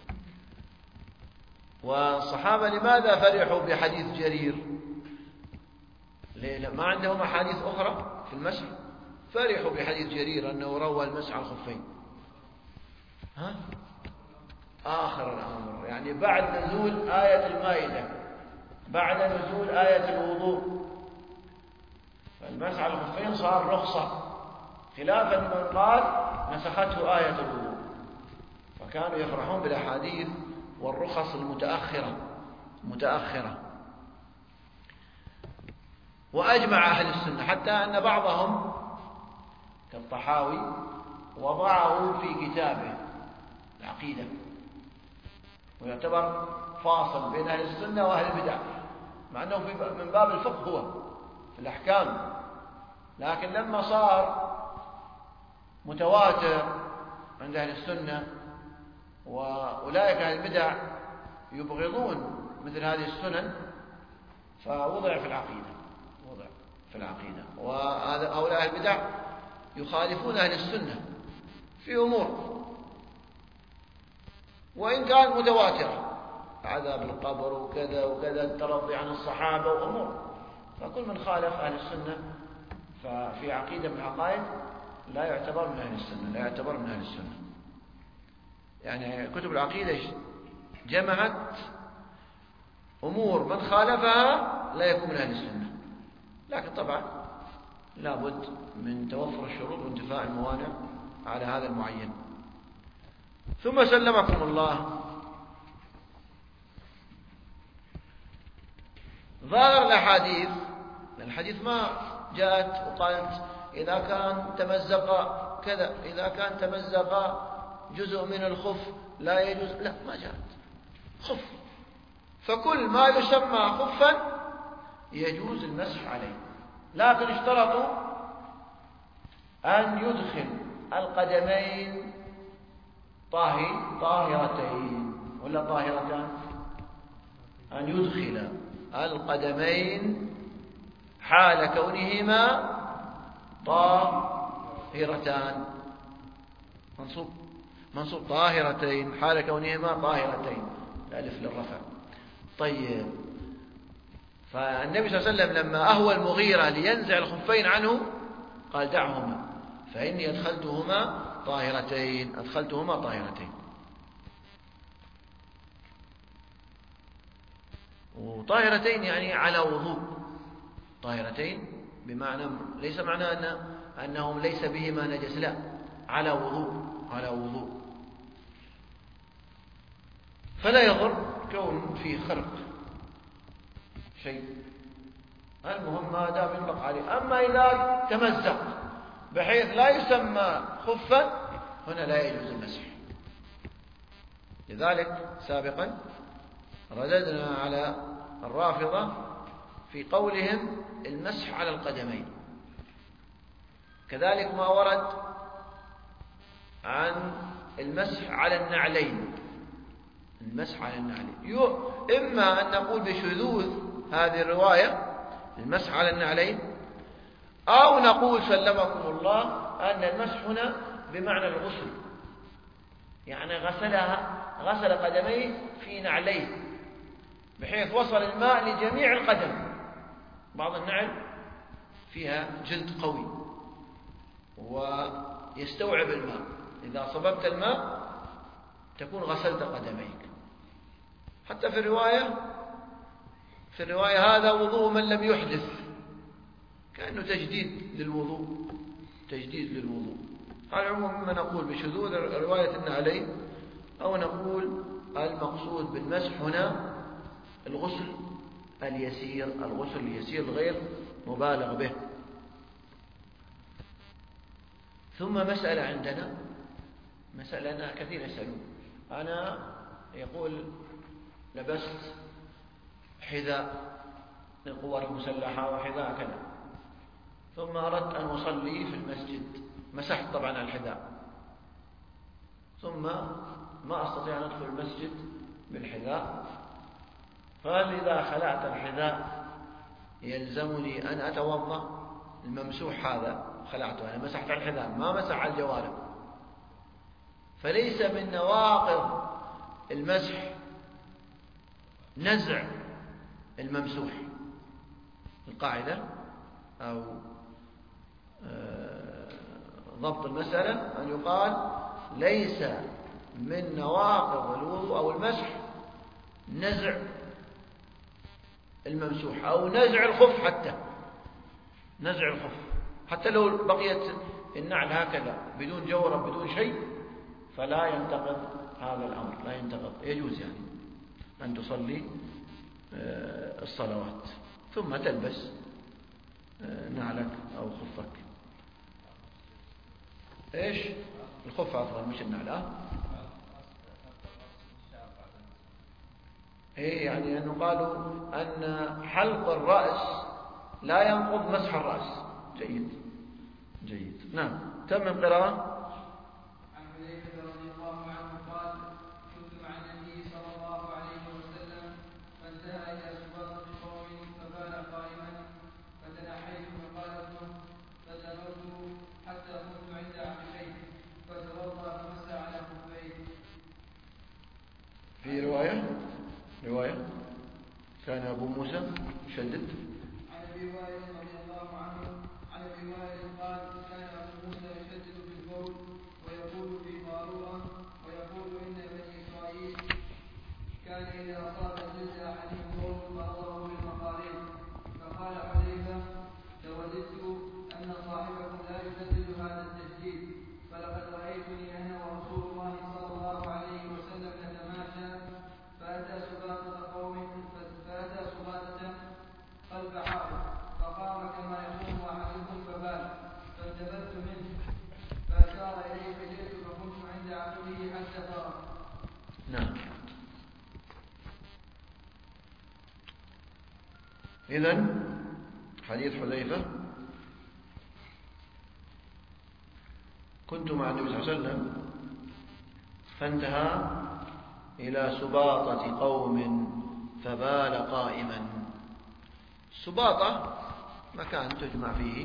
والصحابة لماذا فرحوا بحديث جرير؟ ما عندهم أحاديث أخرى في المسح؟ فرحوا بحديث جرير أنه روى المسح على الخفين. ها؟ آخر الأمر، يعني بعد نزول آية المائدة، بعد نزول آية الوضوء، فالمسح على الخفين صار رخصة، خلافا من قال نسخته آية الوضوء. فكانوا يفرحون بالأحاديث والرخص المتأخرة متأخرة. وأجمع أهل السنة حتى أن بعضهم كالطحاوي وضعه في كتابه العقيدة، ويعتبر فاصل بين أهل السنة وأهل البدع، مع أنه من باب الفقه هو في الأحكام، لكن لما صار متواتر عند أهل السنة وأولئك أهل البدع يبغضون مثل هذه السنن، فوضع في العقيدة وضع في العقيدة وهؤلاء أهل البدع يخالفون أهل السنة في أمور وإن كانت متواترة، عذاب القبر وكذا وكذا، الترضي عن الصحابة وأمور. فكل من خالف أهل السنة ففي عقيدة من العقائد لا يعتبر من أهل السنة لا يعتبر من أهل السنة. يعني كتب العقيدة جمعت أمور من خالفها لا يكون من أهل السنة، لكن طبعا لابد من توفر الشروط وانتفاء الموانع على هذا المعين. ثم سلمكم الله ظاهر الأحاديث، لأن الحديث ما جاءت وقالت إذا كان تمزق كذا، إذا كان تمزق جزء من الخف لا يجوز، لا ما جاءت خف، فكل ما يسمى خفا يجوز المسح عليه، لكن اشترطوا أن يدخل القدمين طاهي طاهرتين ولا طاهرتان، أن يدخل القدمين حال كونهما طاهرتان، منصوب منصوب طاهرتين حال كونهما طاهرتين، الألف للرفع. طيب، فالنبي صلى الله عليه وسلم لما أهوى المغيرة لينزع الخفين عنه قال دعهما فإني أدخلتهما طاهرتين، أدخلتهما طاهرتين. وطاهرتين يعني على وضوء، طاهرتين بمعنى ليس معنى أن أنهم ليس بهما نجس، لا، على وضوء، على وضوء، فلا يضر كون فيه خرق شيء، المهم ما دام يطلق عليه. أما إذا تمزق بحيث لا يسمى خفا هنا لا يجوز المسح. لذلك سابقا رددنا على الرافضة في قولهم المسح على القدمين. كذلك ما ورد عن المسح على النعلين، المسح على النعلين، إما أن نقول بشذوذ هذه الرواية المسح على النعلين، أو نقول سلمكم الله أن المسح هنا بمعنى الغسل، يعني غسلها غسل قدميه في نعليه بحيث وصل الماء لجميع القدم. بعض النعل فيها جلد قوي ويستوعب الماء، إذا صببت الماء تكون غسلت قدميك. حتى في الرواية في الرواية هذا وضوء من لم يحدث، كأنه تجديد للوضوء، تجديد للوضوء. على العموم مما نقول بشذوذ رواية النعلين، أو نقول المقصود بالمسح هنا الغسل اليسير، الغسل اليسير غير مبالغ به. ثم مسألة عندنا، مسألة أنا كثير يسألون، أنا يقول لبست حذاء للقوات المسلحة وحذاء كذا، ثم أردت أن أصلي في المسجد، مسحت طبعا الحذاء، ثم ما أستطيع أن أدخل المسجد بالحذاء، فهل إذا خلعت الحذاء يلزمني أن أتوضأ؟ الممسوح هذا خلعته، أنا مسحت على الحذاء ما مسح على الجوارب، فليس من نواقض المسح نزع الممسوح. القاعدة أو ضبط المسألة أن يقال ليس من نواقض الوضوء أو المسح نزع الممسوح أو نزع الخف، حتى نزع الخف حتى لو بقيت النعل هكذا بدون جورب بدون شيء فلا ينتقض هذا الأمر، لا ينتقض، يجوز يعني أن تصلي الصلوات ثم تلبس نعلك أو خفك. إيش الخف أفضل مش النعل؟ إيه يعني أنه قالوا أن حلق الرأس لا ينقض مسح الرأس. جيد جيد. نعم، تمم قراءة. في رواية رواية كان أبو موسى شدد عن أبي وائل رضي الله عنه عن أبي وائل قال كان أبو موسى يشدد في البول ويقول في قارورة ويقول إن بني إسرائيل كان إذا أصاب جلد أحدهم بول فأضره بالمقارير، فقال حذيفة لوددت أن صاحبكم لا يشدد هذا التشديد، فلقد رأيتني أنا ورسول الله صلى الله عليه وسلم نتماشى فأتى سباطة قوم فأتى سباطة إذن حديث حذيفة: كنت مع النبي صلى الله عليه وسلم فانتهى إلى سباطة قوم فبال قائما. السباطة مكان تجمع فيه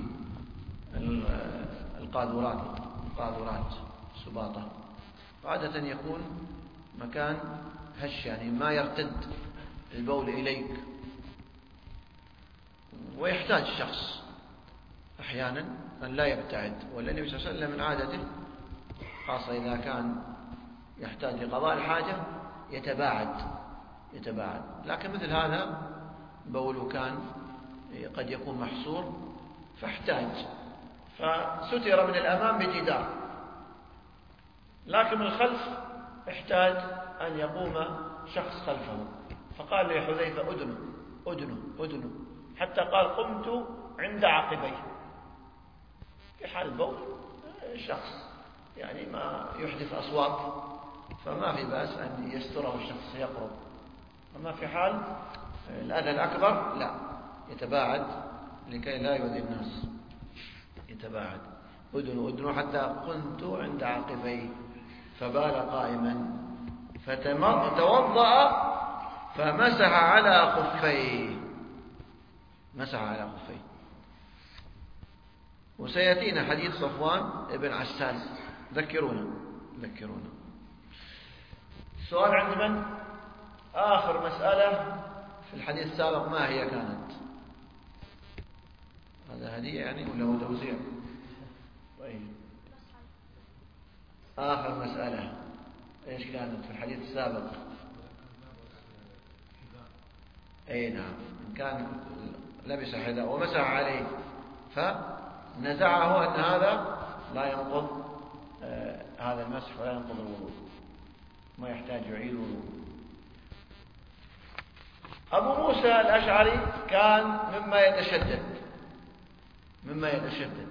القاذورات القاذورات سباطة، عادة يكون مكان هش، يعني ما يرتد البول إليك، ويحتاج الشخص أحيانا أن لا يبتعد، والنبي صلى الله عليه وسلم من عادته خاصة إذا كان يحتاج لقضاء الحاجة يتباعد يتباعد لكن مثل هذا بوله كان قد يكون محصور فاحتاج، فستر من الأمام بجدار، لكن من الخلف احتاج أن يقوم شخص خلفه، فقال لي حذيفة: أدنو أدنو أدنو، حتى قال: قمت عند عقبيه. في حال البول الشخص يعني ما يحدث أصوات، فما في بأس أن يستره الشخص يقرب، أما في حال الأذى الأكبر لا، يتباعد لكي لا يؤذي الناس، يتباعد. أدنو أدنو حتى كنت عند عقبيه فبال قائما فتوضأ فمسح على خفيه، مسح على خفيه. وسيأتينا حديث صفوان ابن عسال، ذكرونا ذكرونا. السؤال عند من؟ آخر مسألة في الحديث السابق ما هي كانت؟ هذا هدية يعني ولا هو توزيع؟ طيب، آخر مسألة إيش كانت في الحديث السابق؟ أي نعم، إن كان لبس حذاء ومسح عليه فنزعه أن هذا لا ينقض آه هذا المسح ولا ينقض الوضوء، ما يحتاج يعيد الوضوء. أبو موسى الأشعري كان مما يتشدد مما يتشدد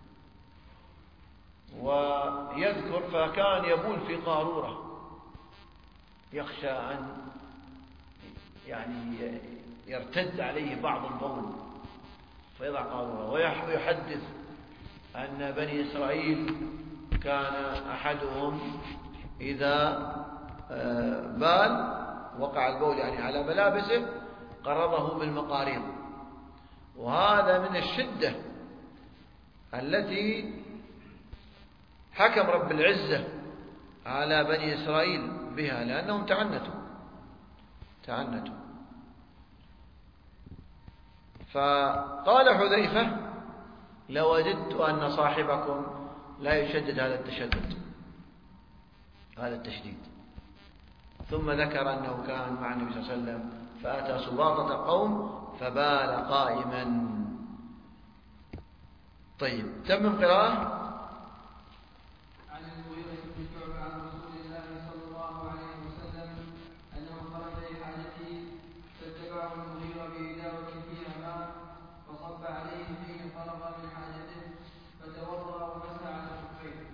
ويذكر فكان يبول في قارورة، يخشى أن يعني يرتد عليه بعض البول فيضع قارورة، ويحدث أن بني إسرائيل كان أحدهم إذا بال وقع البول يعني على ملابسه قرضه بالمقاريض، وهذا من الشدة التي حكم رب العزة على بني إسرائيل بها، لأنهم تعنتوا تعنتوا فقال حذيفة: لوجدت أن صاحبكم لا يشدد هذا التشدد هذا التشديد. ثم ذكر أنه كان مع النبي صلى الله عليه وسلم فأتى سباطة قوم فبال قائما. طيب، تم قراءة. عن المغيرة بن شعبة عن رسول الله صلى الله عليه وسلم أنه خرج لحاجته فاتبعه المغيرة بإداوة فيها ماء فصب عليه حين فرغ من حاجته فتوضأ ومسح على خفيه.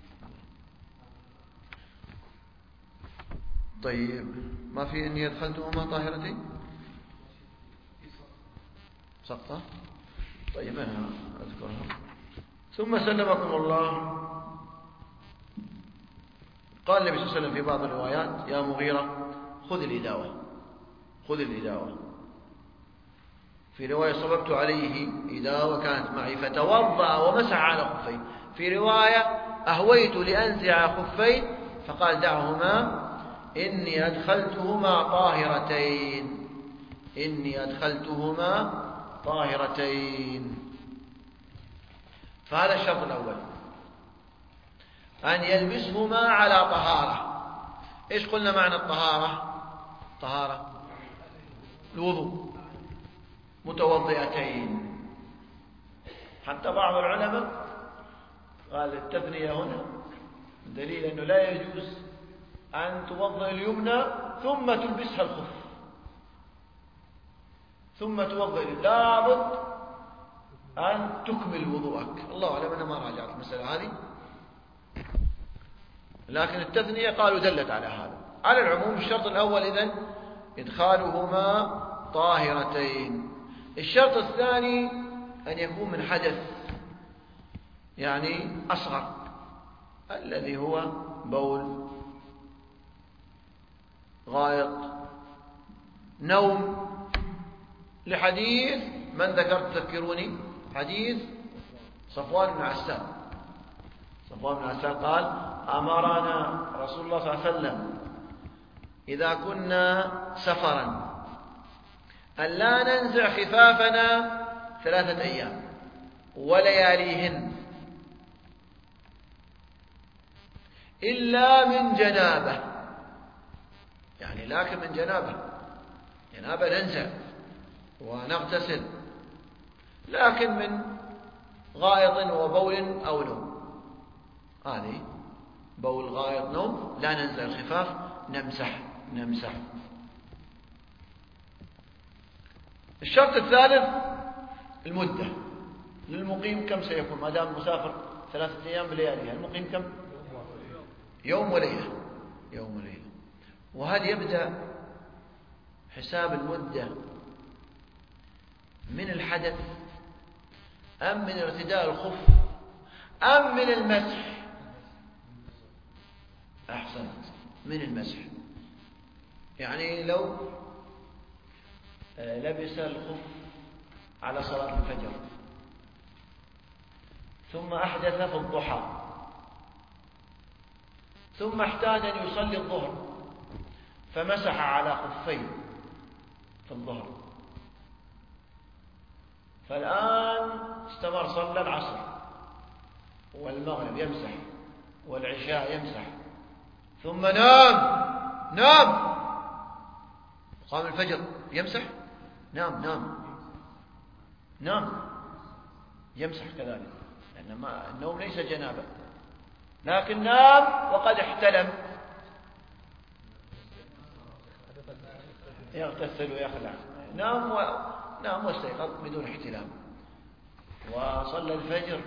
طيب، ما في إني أدخلتهما طاهرتين سقطة. طيب، أنا أذكرها. ثم سلمكم الله، قال النبي صلى الله عليه وسلم في بعض الروايات: يا مغيرة خذ الإداوة خذ الإداوة. في رواية: صببت عليه إداوة كانت معي فتوضأ ومسح على خفيه. في رواية: أهويت لأنزع خفين فقال: دعهما إني أدخلتهما طاهرتين إني أدخلتهما طاهرتين. فهذا الشرط الأول، أن يلبسهما على طهارة. إيش قلنا معنى الطهارة؟ طهارة الوضوء، متوضئتين. حتى بعض العلماء قال التثنية هنا دليل أنه لا يجوز أن توضئ اليمنى ثم تلبسها الخف ثم توضئ، لابد أن تكمل وضوءك. الله أعلم، أنا ما راجعت المسألة هذه، لكن التثنية قالوا دلت على هذا. على العموم الشرط الأول إذن إدخالهما طاهرتين. الشرط الثاني أن يكون من حدث، يعني أصغر، الذي هو بول، غائط، نوم. لحديث من ذكرت تذكروني؟ حديث صفوان بن عسال. صفوان بن عسال قال: أمرنا رسول الله صلى الله عليه وسلم إذا كنا سفرا أن لا ننزع خفافنا ثلاثة أيام ولياليهن إلا من جنابه، يعني لكن من جنابه، جنابه ننزع ونغتسل، لكن من غائط وبول أو نوم، هذه بول، غائط، نوم، لا ننزع الخفاف، نمسح نمسح. الشرط الثالث المدة. للمقيم كم سيكون ما دام مسافر ثلاثة أيام بلياليها؟ المقيم كم؟ يوم وليلة، يوم وليلة. وهل يبدأ حساب المدة من الحدث أم من ارتداء الخف أم من المسح؟ أحسنت، من المسح. يعني لو لبس الخف على صلاة الفجر ثم أحدث في الضحى ثم احتاج أن يصلي الظهر فمسح على خفين في الظهر، فالآن استمر صلى العصر والمغرب يمسح والعشاء يمسح، ثم نام نام قام الفجر يمسح، نام نام نام يمسح كذلك، لأن النوم ليس جنابة، لكن نام وقد احتلم يغتسل ويخلع. نام و... نام واستيقظ بدون احتلام، وصلى الفجر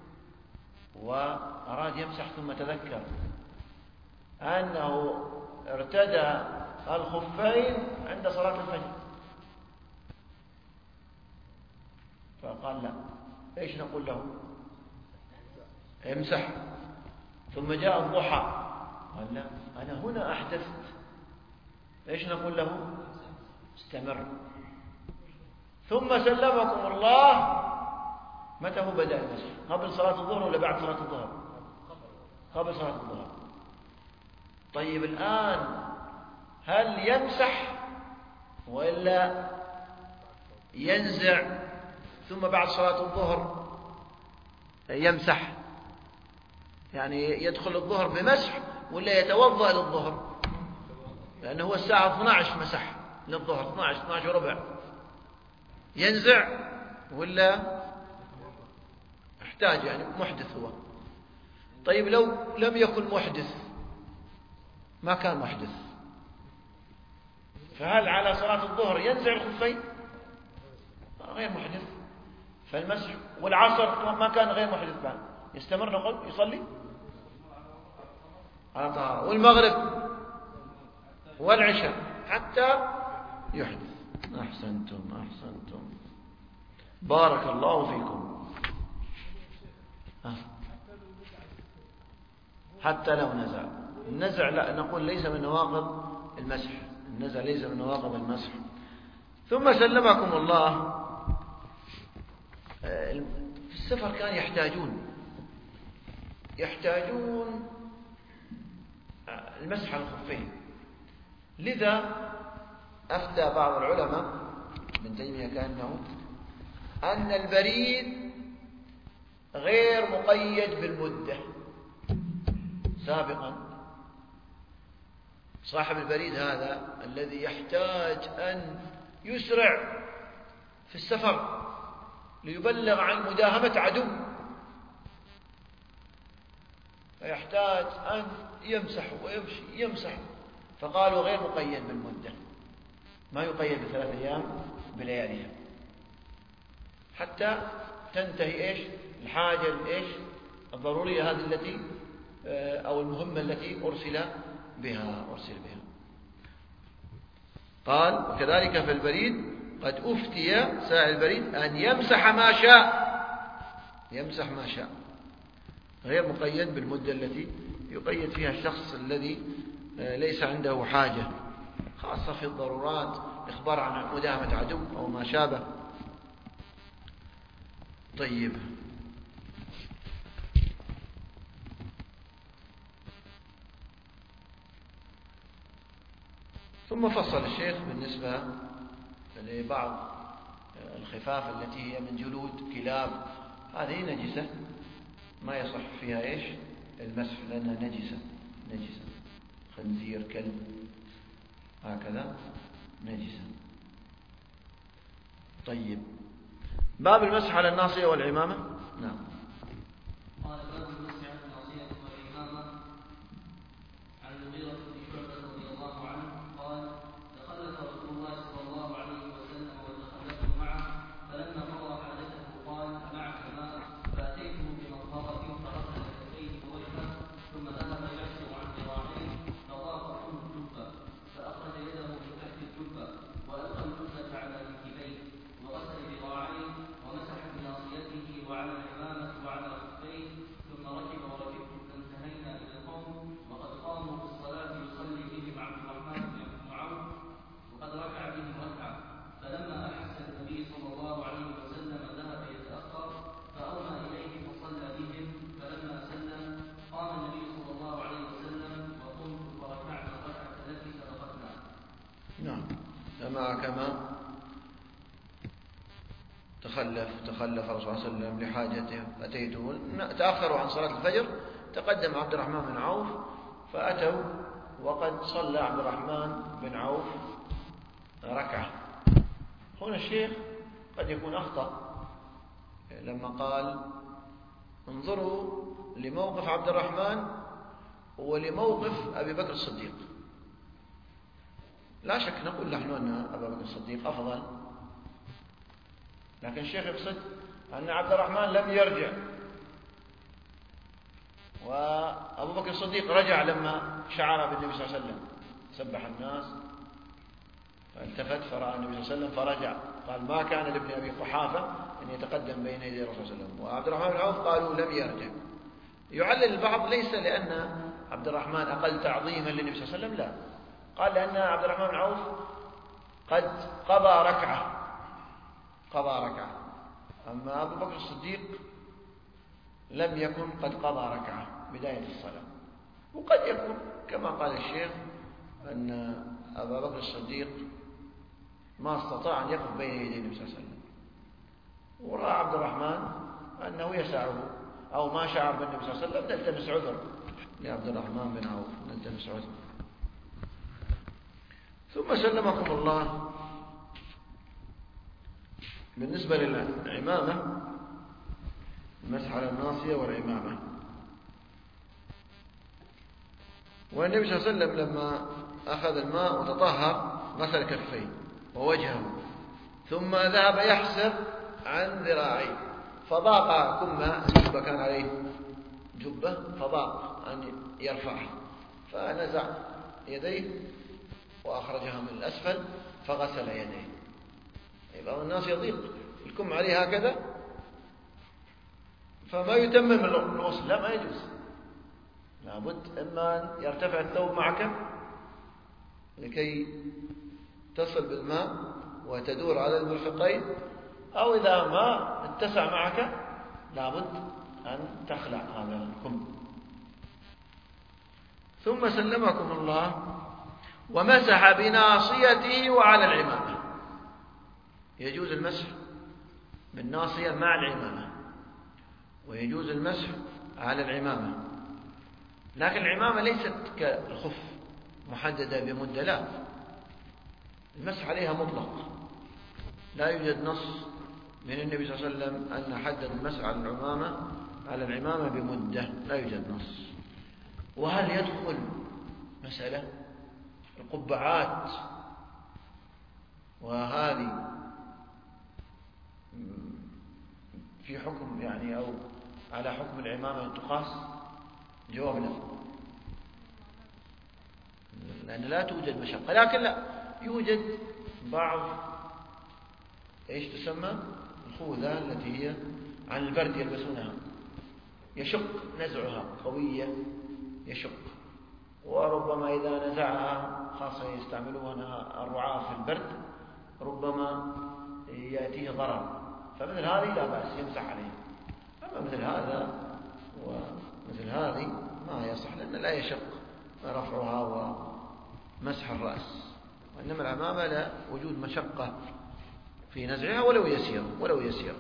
وأراد يمسح ثم تذكر أنه ارتدى الخفين عند صلاة الفجر، فقال: لا، ايش نقول له؟ امسح. ثم جاء الضحى قال: لا، أنا هنا أحدثت، ايش نقول له؟ استمر. ثم سلمكم الله، متى هو بدأ المسح؟ قبل صلاة الظهر ولا بعد صلاة الظهر؟ قبل صلاة الظهر. طيب الآن هل يمسح وإلا ينزع ثم بعد صلاة الظهر يمسح؟ يعني يدخل الظهر بمسح ولا يتوضأ للظهر؟ لأنه هو الساعة اثنتي عشرة مسح للظهر، اثنتي عشرة اثنتي عشرة وربع، ينزع ولا احتاج؟ يعني محدث هو. طيب لو لم يكن محدث، ما كان محدث، فهل على صلاة الظهر ينزع الخفين؟ غير محدث، فالمسح. والعصر ما كان غير محدث بعد، يستمر نقول يصلي على طهارة. والمغرب والعشاء حتى يحدث. أحسنتم أحسنتم، بارك الله فيكم. حتى لو نزع. النزع لا، نقول ليس من نواقض المسح، النزع ليس من نواقض المسح. ثم سلمكم الله، في السفر كان يحتاجون يحتاجون المسح على الخفين، لذا أفتى بعض العلماء، ابن تيمية كأنه، أن البريد غير مقيد بالمدة سابقا. صاحب البريد هذا الذي يحتاج أن يسرع في السفر ليبلغ عن مداهمة عدو، فيحتاج أن يمسح ويمشي يمسح، فقالوا غير مقيد بالمدة، ما يقيد بثلاث أيام بلياليها، حتى تنتهي إيش الحاجة الإيش الضرورية هذه التي أو المهمة التي أرسل بها أرسل بها. قال: وكذلك في البريد قد أفتي سائل البريد أن يمسح ما شاء، يمسح ما شاء، غير مقيد بالمدة التي يقيد فيها الشخص الذي ليس عنده حاجة، خاصة في الضرورات، إخبار عن مداهمة عدو أو ما شابه. طيب، ثم فصل الشيخ بالنسبة لبعض الخفاف التي هي من جلود كلاب، هذه نجسة ما يصح فيها إيش المسح لأنها نجسة، نجسة خنزير كلب هكذا نجسة. طيب، باب المسح على الناصية والعمامة. نعم. قال باب المسح على الناصية والعمامة. عن المغيرة بن شعبة رضي الله عنه قال تخلف رسول الله صلى الله عليه وسلم وتخلفت معه، فلما قضى حاجته قال معك ماء، فأتيته بمطهرة فغسل كفيه ووجهه، ثم ذهب يغسل عن ذراعيه فضاق منه الجبة، فأخرج يده من تحت الجبة وألقى الجبة على منكبيه وغسل ذراعيه ومسح بناصيته وعلى العمامة وعلى خفيه، ثم ركب وركبت فانتهينا إلى القوم وقد قاموا بالصلاة يصلي بهم عبد الرحمن بن عوف وقد ركع بهم ركعة، فلما أحس النبي صلى الله عليه وسلم ذهب يتأخر فأومى إليه فصلى بهم، فلما سلم قام النبي صلى الله عليه وسلم وقمت فركعت الركعة التي سبقتنا. نعم. كما كما تخلف تخلف الرسول صلى الله عليه وسلم لحاجته، أتيته تأخروا عن صلاة الفجر، تقدم عبد الرحمن بن عوف فأتوا وقد صلى عبد الرحمن بن عوف ركعة. هنا الشيخ قد يكون أخطأ لما قال انظروا لموقف عبد الرحمن ولموقف أبي بكر الصديق. لا شك نقول نحن أن أبا بكر الصديق أفضل، لكن الشيخ يقصد أن عبد الرحمن لم يرجع، وأبو بكر الصديق رجع لما شعر بالنبي صلى الله عليه وسلم، سبح الناس فالتفت فرأى النبي صلى الله عليه وسلم فرجع، قال ما كان لابن أبي قحافة أن يتقدم بين يدي الرسول صلى الله عليه وسلم. وعبد الرحمن بن عوف قالوا لم يرجع. يعلل البعض ليس لأن عبد الرحمن أقل تعظيما للنبي صلى الله عليه وسلم، لا، قال لأن عبد الرحمن بن عوف قد قضى ركعة قضى ركعة أما أبو بكر الصديق لم يكن قد قضى ركعة بداية الصلاة. وقد يكون كما قال الشيخ أن أبا بكر الصديق ما استطاع أن يقف بين يدي النبي صلى الله عليه وسلم، ورأى عبد الرحمن أنه يسعه أو ما شعر بالنبي صلى الله عليه وسلم، نلتمس عذر لعبد الرحمن بن عوف، نلتمس عذر. ثم سلمكم الله بالنسبة للعمامة، المسح على الناصية والعمامة. والنبي صلى الله عليه وسلم لما أخذ الماء وتطهر غسل كفيه ووجهه، ثم ذهب يحسر عن ذراعيه فضاق كمه، الجبة كان عليه جبة فضاق أن يرفعها، فنزع يديه وأخرجها من الأسفل فغسل يديه. بعض الناس يضيق الكم عليه هكذا فما يتمم الغسل، لا، ما يجوز، لابد إما أن يرتفع الثوب معك لكي تصل بالماء وتدور على المرفقين، أو إذا ما اتسع معك لابد أن تخلع هذا الكم. ثم سلمكم الله ومسح بناصيته وعلى العمامة. يجوز المسح بالناصية مع العمامة، ويجوز المسح على العمامة، لكن العمامة ليست كالخف محددة بمدة، لا، المسح عليها مطلق، لا يوجد نص من النبي صلى الله عليه وسلم أن حدد المسح على العمامة على العمامة بمدة، لا يوجد نص. وهل يدخل مسألة القبعات وهذه في حكم يعني أو على حكم العمامة تقاس؟ جواب لا، لأن لا توجد مشقة، لكن لا يوجد بعض إيش تسمى؟ الخوذة التي هي عن البرد يلبسونها، يشق نزعها، قوية يشق، وربما إذا نزعها خاصة يستعملونها الرعاة في البرد ربما يأتيه ضرر، فمثل هذه لا بأس يمسح عليها. أما مثل هذا ومثل هذه ما يصح، لأن لا يشق رفعها ومسح الرأس، وإنما العمامة لا وجود مشقة في نزعها ولو يسير ولو يسير.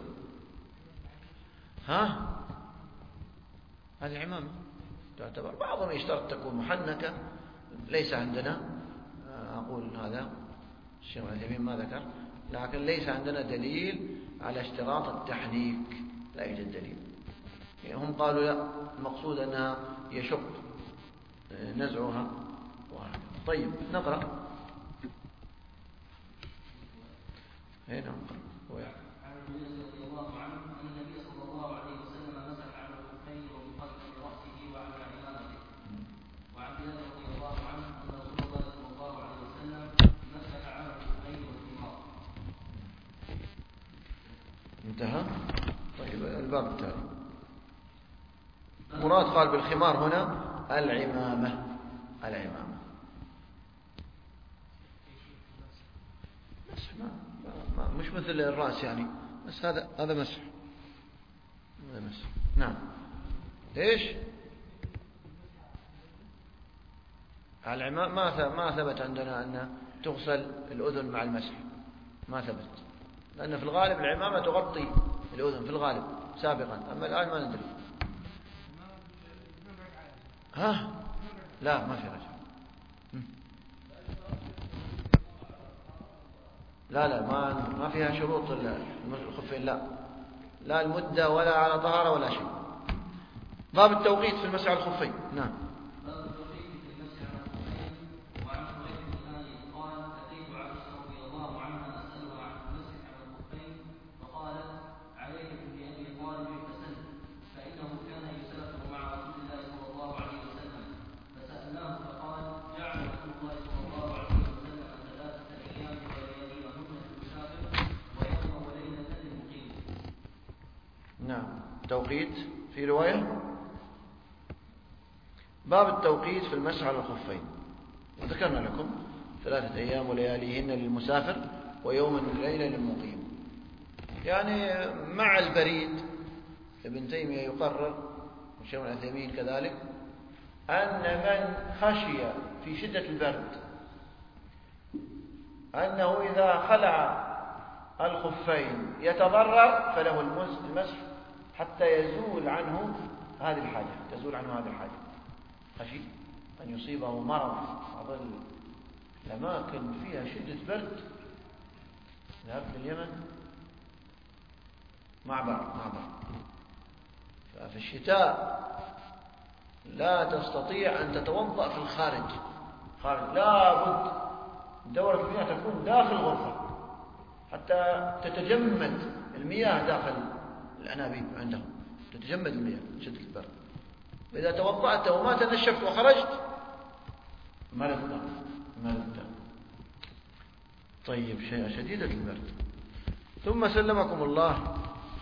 ها هذه عمامة تعتبر، بعضهم يشترط تكون محنكة، ليس عندنا، أقول هذا الشيخ العثيمين ما ذكر، لكن ليس عندنا دليل على اشتراط التحنيك، لا يوجد دليل. يعني هم قالوا لا، المقصود أنها يشق نزعها. طيب نقرأ هنا نقرأ. عن ابن رضي الله عنه أن النبي صلى الله عليه وسلم مسح على الخفين وبقدر رأسه وعلى عمامته. وعن بلال رضي الله عنه أن رسول الله صلى الله عليه وسلم مسح على الخفين والثمار. انتهى. طيب الباب التالي، مراد قال بالخمار هنا العمامة، العمامة مسح، ما ما مش مثل الرأس يعني، بس هذا هذا مسح، هذا مسح. نعم. ايش العمامة؟ ما ما ثبت عندنا أن تغسل الأذن مع المسح، ما ثبت، لأن في الغالب العمامة تغطي الأذن في الغالب سابقا، أما الآن ما ندري. ها لا ما في رجع. لا لا ما ما فيها شروط الخفين، لا لا المدة ولا على طهارة ولا شيء. باب التوقيت في المسح على الخفين. نعم. باب التوقيت في المسح على الخفين. وعن حميد بن هاني قال اتيت عائشة رضي الله عنها اسالها عن المسح على الخفين فقالت عليك بابي طالب فسل، فانه كان يسافر مع رسول الله صلى الله عليه وسلم، فسالناه فقال جعل رسول الله صلى الله عليه وسلم ثلاثة ايام ولياليهن للمسافر ويوما وليلة للمقيم. نعم. توقيت في رواية باب التوقيت في المسح على الخفين، وذكرنا لكم ثلاثة أيام ولياليهن للمسافر ويوما وليلة للمقيم. يعني مع البريد ابن تيمية يقرر والشيخ العثيمين كذلك أن من خشي في شدة البرد أنه إذا خلع الخفين يتضرر فله المسح حتى يزول عنه هذه الحاجة، تزول عنه هذه الحاجة. خشي أن يصيبه مرض، بعض الأماكن فيها شدة برد، ذهبت اليمن معبر معبر ففي الشتاء لا تستطيع أن تتوضأ في الخارج، خارج لا بد دورة المياه تكون داخل الغرفة حتى تتجمد المياه داخل الأنابيب عندهم، تتجمد المياه شدة البرد. إذا توضأت وما تنشفت وخرجت مرضت مرضت. طيب شيء شديدة البرد. ثم سلمكم الله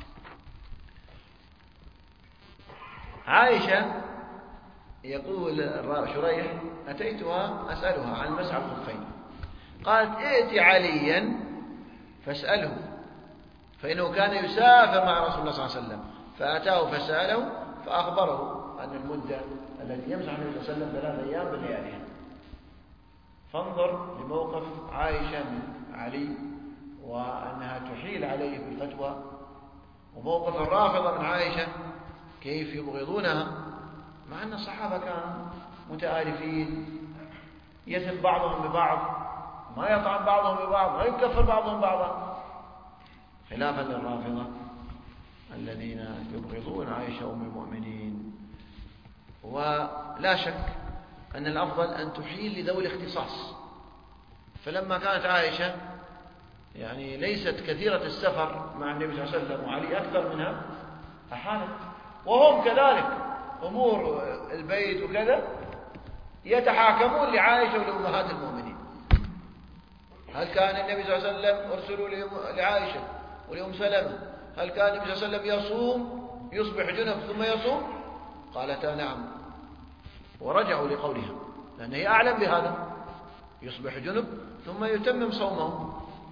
عائشة يقول شريح أتيتها أسألها عن مسح الخفين، قالت ائت عليا فاسأله فإنه كان يسافر مع رسول الله صلى الله عليه وسلم، فأتاه فسأله فأخبره أن المدة التي يمسح النبي صلى الله عليه وسلم ثلاث أيام بلياليها. فانظر لموقف عائشة من علي وأنها تحيل عليه بالفتوى، وموقف الرافضة من عائشة كيف يبغضونها مع أن الصحابة كانوا متآلفين، يثب بعضهم ببعض، ما يطعن بعضهم ببعض، ما يكفر بعضهم بعضا، خلافا للرافضة الذين يبغضون عائشة أم المؤمنين. ولا شك أن الأفضل أن تحيل لذوي الاختصاص، فلما كانت عائشة يعني ليست كثيرة السفر مع النبي صلى الله عليه وسلم وعلي أكثر منها أحالت، وهم كذلك أمور البيت وكذا يتحاكمون لعائشة ولأمهات المؤمنين. هل كان النبي صلى الله عليه وسلم أرسلوا لعائشة ولأم سلمة: هل كان النبي صلى الله عليه وسلم يصوم يصبح جنب ثم يصوم؟ قالتا: نعم. ورجعوا لقولها لأن هي أعلم بهذا، يصبح جنب ثم يتمم صومه.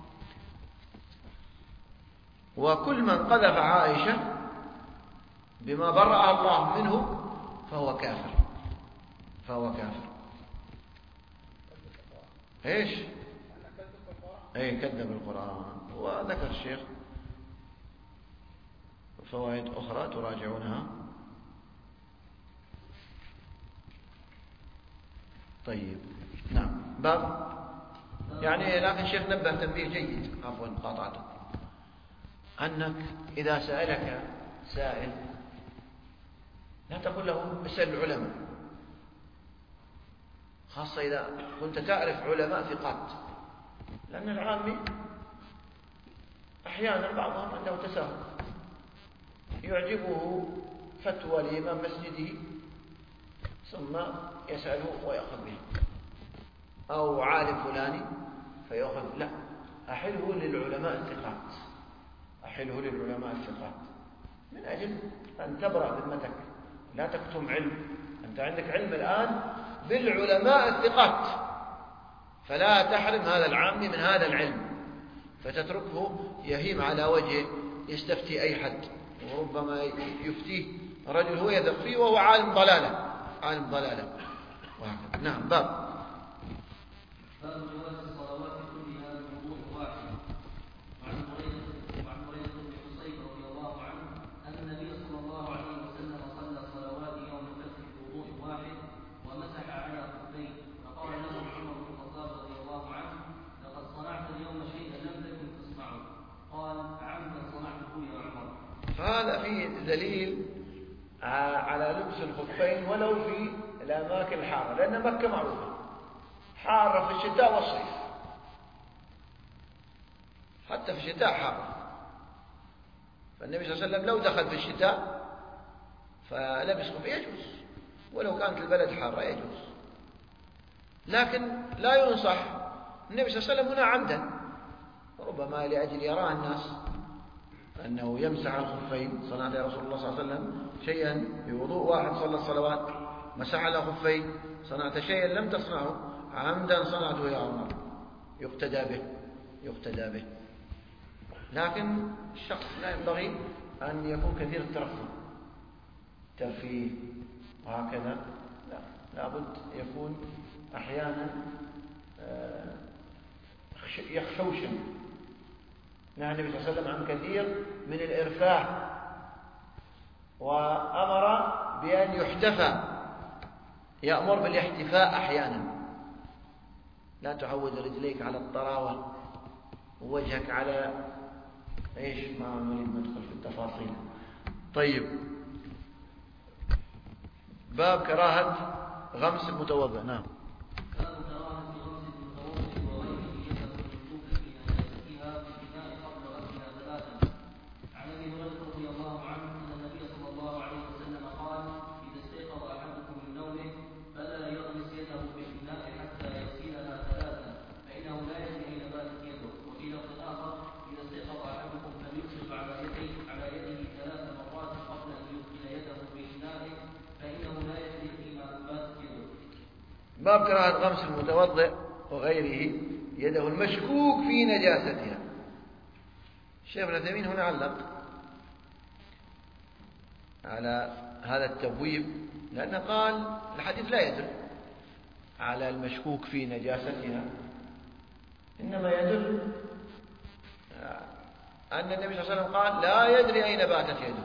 وكل من قذف عائشة بما برأها الله منه فهو كافر، فهو كافر. ايش؟ اي كذب القرآن. وذكر الشيخ فوائد أخرى تراجعونها. طيب، نعم. باب يعني لكن الشيخ نبه تنبيه جيد، عفوا قاطعته، أنك إذا سألك سائل لا تقول له اسأل العلماء، خاصة إذا كنت تعرف علماء ثقات، لأن العامي أحيانا بعضهم عنده تساهل، يعجبه فتوى لإمام مسجده ثم يسأله ويأخذ به، أو عالم فلاني فيأخذ. لا، أحله للعلماء الثقات، أحله للعلماء الثقات من أجل أن تبرأ ذمتك، لا تكتم علم. أنت عندك علم الآن بالعلماء الثقات، فلا تحرم هذا العامي من هذا العلم، فتتركه يهيم على وجهه يستفتي أي حد، وربما يفتيه رجل هو يثق فيه وهو عالم ضلالة، عالم ضلالة. وهكذا. نعم. باب باب جواز الصلوات كلها بوضوء واحد. وعن هريرة وعن هريرة بن حصين رضي الله عنه أن النبي صلى الله عليه وسلم صلى الصلوات يوم الفتح بوضوء واحد ومسح على خفيه، فقال له عمر بن الخطاب رضي الله عنه: لقد صنعت اليوم شيئا لم تكن تصنعه. قال: عمدا صنعته يا عمر. فهذا فيه دليل على لبس الخفين ولو في الأماكن الحارة، لأن مكة معروفة حارة في الشتاء والصيف، حتى في الشتاء حارة. فالنبي صلى الله عليه وسلم لو دخل في الشتاء فلبس خفين يجوز، ولو كانت البلد حارة يجوز، لكن لا ينصح النبي صلى الله عليه وسلم هنا عمدا، ربما لأجل يراه الناس أنه يمسح الخفين. صنعت يا رسول الله صلى الله عليه وسلم شيئا بوضوء واحد صلى الصلوات مسح على خفين، صنعت شيئا لم تصنعه عمدا صنعته يا عمر، يقتدى به، يقتدى به. لكن الشخص لا ينبغي أن يكون كثير الترفه، ترفيه وهكذا، لا، لابد يكون أحيانا يخشوشن. نهى النبي صلى الله عليه وسلم عن كثير من الإرفاه، وأمر بأن يحتفى، يأمر بالاحتفاء أحيانا. لا تعود رجليك على الطراوة ووجهك على إيش، ما نريد ندخل في التفاصيل. طيب، باب كراهة غمس المتوضئ. نعم. باب كراهة غمس المتوضئ وغيره يده المشكوك في نجاستها. الشيخ ابن عثيمين هنا علق على هذا التبويب، لأنه قال الحديث لا يدل على المشكوك في نجاستها، إنما يدل أن النبي صلى الله عليه وسلم قال لا يدري أين باتت يده،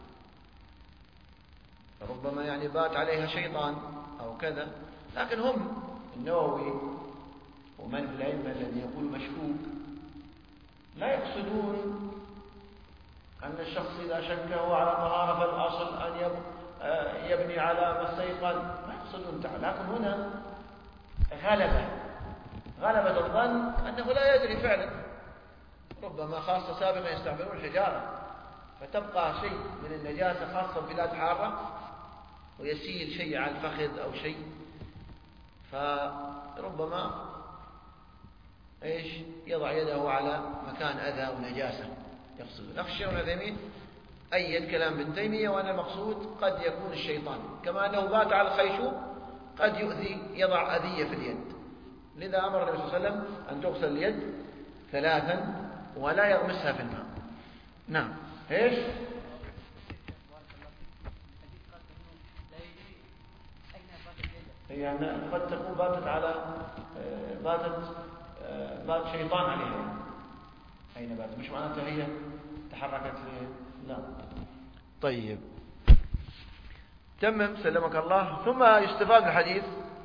ربما يعني بات عليها شيطان أو كذا. لكن هم النووي ومن في العلم الذي يقول مشكوك لا يقصدون أن الشخص إذا شك هو على طهارة فالأصل أن يبني على ما استيقن، ما يقصدون تعالى. لكن هنا غلبة غلبة الظن أنه لا يدري فعلا، ربما خاصة سابقا يستعملون الحجارة فتبقى شيء من النجاسة خاصة ببلاد حارة ويسيل شيء على الفخذ أو شيء، فربما إيش يضع يده على مكان أذى ونجاسة يقصدون. أخ الشيخ ابن عثيمين أيد كلام ابن تيمية، وأن المقصود قد يكون الشيطان، كما أنه بات على الخيشوم قد يؤذي، يضع أذية في اليد، لذا أمر النبي صلى الله عليه وسلم أن تغسل اليد ثلاثا ولا يغمسها في الماء. نعم. إيش؟ هي يعني قد تكون باتت على باتت بات شيطان عليها. أين باتت؟ مش معناتها هي تحركت ليه؟ لا. طيب تمم سلمك الله. ثم يستفاد من الحديث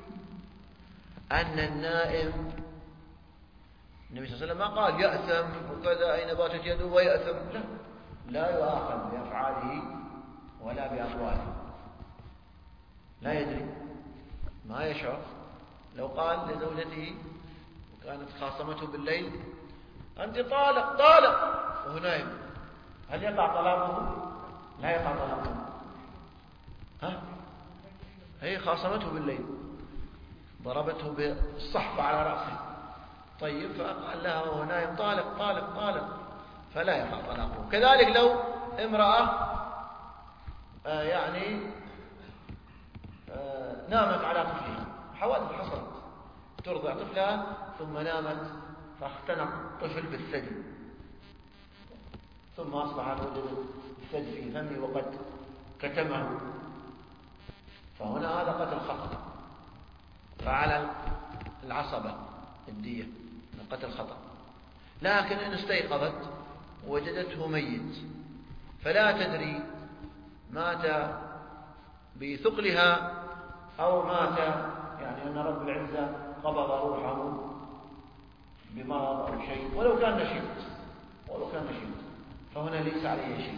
أن النائم، النبي صلى الله عليه وسلم ما قال يأثم وكذا أين باتت يده ويأثم، لا، لا يؤاخذ بأفعاله ولا بأقواله، لا يدري، ما يشعر. لو قال لزوجته وكانت خاصمته بالليل أنت طالق طالق وهو نائم، هل يقع طلاقه؟ لا يقع طلاقه. ها؟ هي خاصمته بالليل، ضربته بالصحبة على رأسه، طيب فقال لها وهو نائم طالق طالق طالق، فلا يقع طلاقه. كذلك لو امرأة آه يعني آه نامت على طفلها، حوادث حصلت، ترضع طفلها ثم نامت فاختنق الطفل بالثدي، ثم أصبح الرجل الثدي في فمه وقد كتمه، فهنا هذا قتل خطأ، فعلى العصبة الدية من قتل خطأ. لكن إن استيقظت وجدته ميت فلا تدري مات بثقلها أو مات يعني أن رب العزة قبض روحه بمرض أو شيء، ولو كان نشيط ولو كان نشيط فهنا ليس عليه شيء.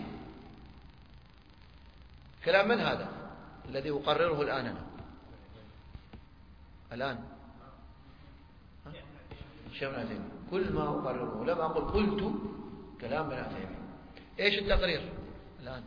كلام من هذا الذي أقرره الآن أنا الآن شيخ ابن عثيمين، كل ما أقرره، لم أقل قلت كلام ابن عثيمين. إيش التقرير الآن؟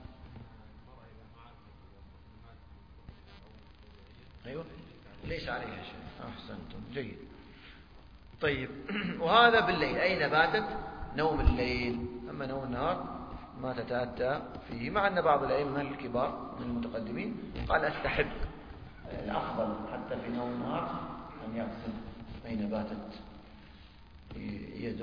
أيوة ليس عليها شيء، أحسنتم جيد. طيب وهذا بالليل، أين باتت؟ نوم الليل. أما نوم النهار ما تتأتى فيه، مع أن بعض الأئمة الكبار من المتقدمين قال أستحب الأفضل حتى في نوم النهار أن يغسل أين باتت يده.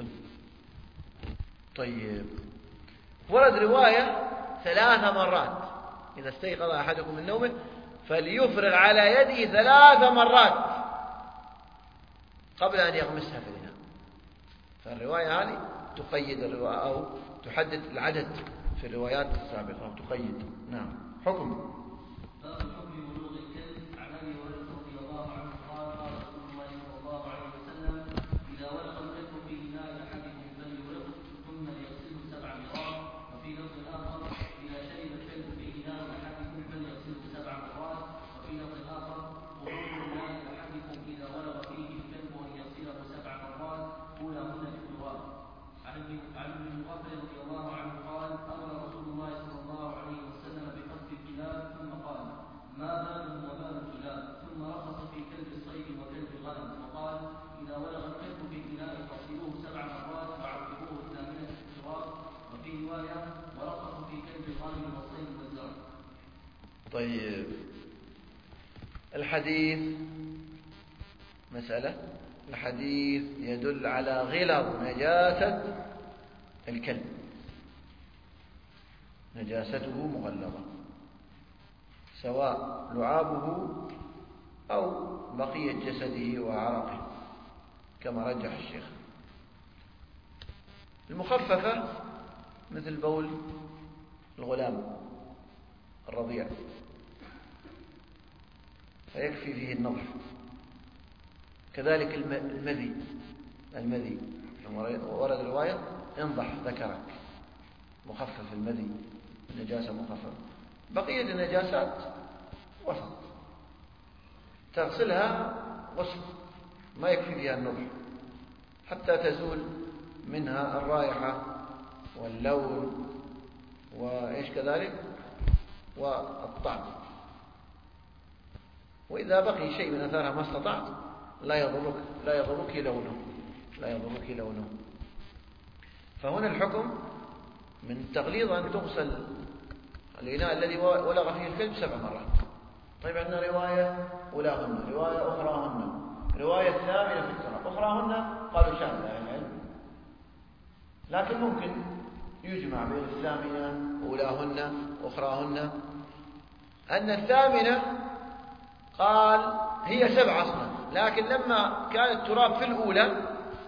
طيب ورد رواية ثلاث مرات إذا استيقظ أحدكم من نومه فليفرغ على يده ثلاث مرات قبل أن يغمسها في الإناء. فالرواية هذه تقيد الرواية أو تحدد العدد في الروايات السابقة أو تقيد. نعم. حكم طيب الحديث مسألة. الحديث يدل على غلظ نجاسة الكلب، نجاسته مغلظة سواء لعابه أو بقية جسده وعرقه كما رجح الشيخ. المخففة مثل بول الغلام الرضيع فيكفي فيه النظر. كذلك المذي المذي ورد رواية انضح ذكرك، مخفف المذي، النجاسة مخففة. بقية النجاسات وسط، تغسلها غسل ما يكفي فيها النظر حتى تزول منها الرائحة واللون وإيش كذلك والطعم. وإذا بقي شيء من أثارها ما استطعت لا يضرك لا يضرك لونه لا يضرك لونه. فهنا الحكم من التغليظ أن تغسل الإناء الذي ولغ فيه الكلب سبع مرات. طيب عندنا رواية أولاهن، رواية أخراهن، رواية ثامنة في التراب، أخراهن قالوا شاذة يعني، لكن ممكن يجمع بين الثامنة أولاهن أخراهن. أن الثامنة قال هي سبع أصلا، لكن لما كان التراب في الأولى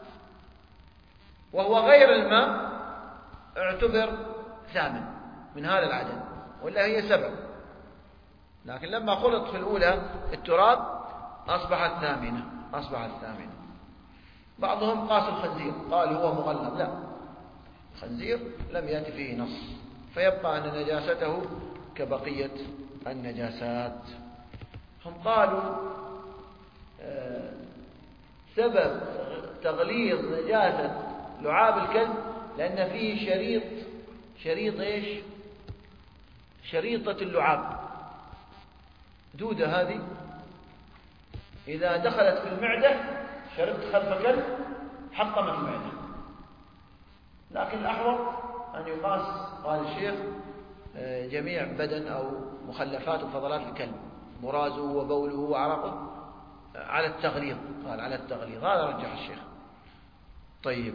وهو غير الماء اعتبر ثامن من هذا العدد، ولا هي سبع، لكن لما خلط في الأولى التراب أصبحت ثامنة، أصبحت ثامنة. بعضهم قاس الخنزير قال هو مغلظ، لا، الخنزير لم يأتي فيه نص، فيبقى أن نجاسته كبقية النجاسات. هم قالوا آه سبب تغليظ نجاسة لعاب الكلب لأن فيه شريط، شريط إيش؟ شريطة اللعاب، دودة هذه إذا دخلت في المعدة شربت خلف كلب حطمت المعدة. لكن الأحوط أن يقاس، قال الشيخ، جميع بدن أو مخلفات وفضلات الكلب، مرازه وبوله وعرقه، على التغليظ، قال على التغليظ، هذا رجح الشيخ. طيب،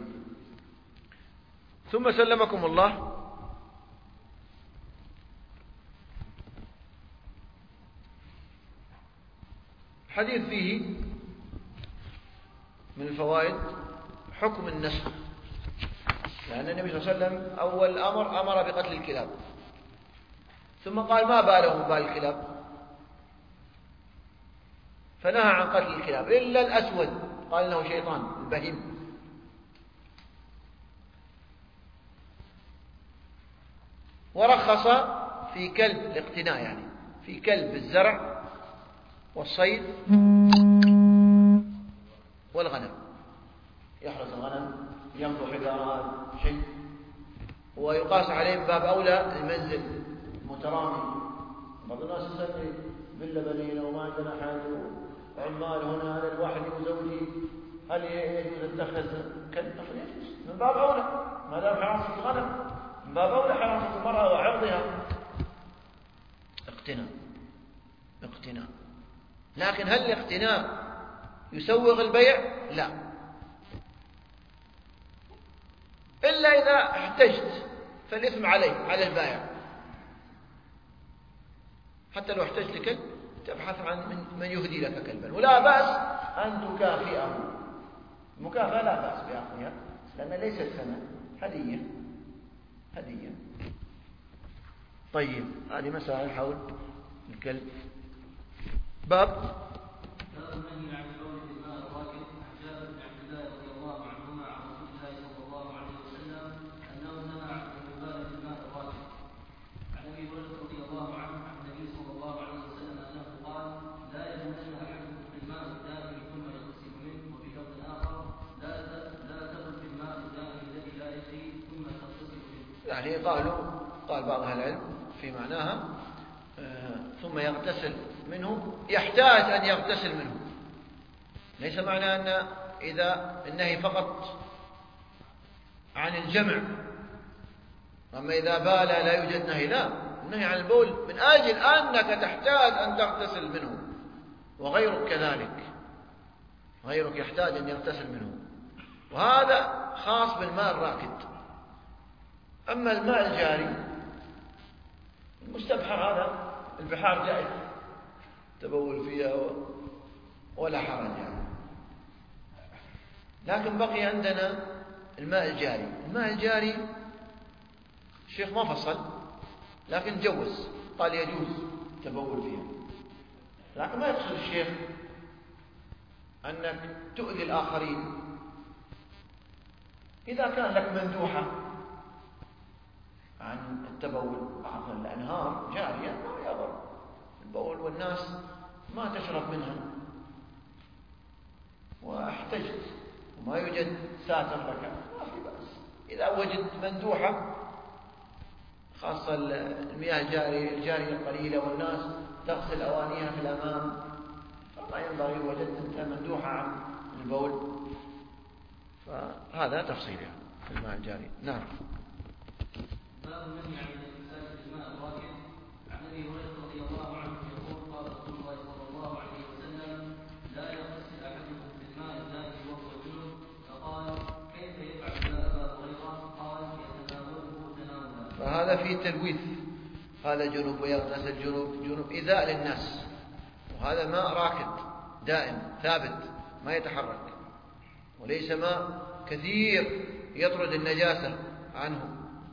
ثم سلمكم الله حديث فيه من الفوائد حكم النسخ، لأن النبي صلى الله عليه وسلم أول أمر أمر بقتل الكلاب، ثم قال ما بالهم بال الكلاب، فنهى عن قتل الكلاب إلا الأسود، قال إنه شيطان البهيم. ورخص في كلب الاقتناء، يعني في كلب الزرع والصيد والغنم، يحرس الغنم، ينظر حذاء شيء، ويقاس عليه من باب أولى المنزل مترامي. بعض الناس يسمي فيلا بنينا وما عندنا حاجة وعمال هنا على الواحد وزوجي، هل يجوز اتخذ كلب؟ يجوز من باب أولى، ما دام حراسة الغنم من باب أولى حراسة المرأة وعرضها. اقتناء اقتناء، لكن هل الاقتناء يسوغ البيع؟ لا، إلا إذا احتجت فالإثم عليه، على البائع. حتى لو احتجت لكلب تبحث عن من يهدي لك كلبا، ولا بأس أن تكافئه، المكافأة لا بأس بأخذها، لأن ليست ثمن، هدية هدية. طيب، هذه مسائل حول الكلب. باب النهي عن بول الماء الراكد. عن جابر بن عبد الله رضي الله عنهما عن رسول الله صلى الله عليه وسلم انه نهى عن بول الماء الراكد. عن ابي هريره رضي الله عنه عن النبي صلى الله عليه وسلم انه قال: لا يبولن احدكم في الماء الدائم ثم يغتسل منه. وفي لفظ اخر: لا لا تبل في الماء الدائم الذي لا يجري ثم تغتسل منه. يعني قالوا، قال بعض اهل العلم في معناها آه ثم يغتسل منه، يحتاج أن يغتسل منه، ليس معنى أن إذا النهي فقط عن الجمع، أما إذا بال لا يوجد نهي، لا، النهي عن البول من أجل أنك تحتاج أن تغتسل منه، وغيرك كذلك، غيرك يحتاج أن يغتسل منه، وهذا خاص بالماء الراكد. أما الماء الجاري المستبحر هذا البحار جائز تبول فيها ولا حرج يعني. لكن بقي عندنا الماء الجاري. الماء الجاري الشيخ ما فصل، لكن جوز، قال يجوز تبول فيها، لكن ما يقصد الشيخ أنك تؤذي الآخرين. إذا كان لك مندوحة عن التبول بعض الأنهار جارية ما يضر البول، والناس ما تشرب منها، واحتجت وما يوجد ساتر لك ما في بأس. إذا وجدت مندوحة خاصة المياه الجارية الجارية القليلة والناس تغسل أوانيها في الأمام، فما ينبغي وجدت أنت مندوحة عن البول، فهذا تفصيلها في الماء الجاري. نعم. باب النهي عن الامساك بالماء الراكد. عن ابي هريره رضي الله عنه يقول قال رسول الله صلى الله عليه وسلم لا يغتسل احدكم بالماء الدافئ وهو جنب. فقال كيف يفعل ذا ابا هريره؟ قال يتناوله تناولا. فهذا فيه تلويث، هذا جنوب ويغتسل جنوب، جنوب إيذاء للناس، وهذا ماء راكد دائم ثابت ما يتحرك، وليس ماء كثير يطرد النجاسة عنه.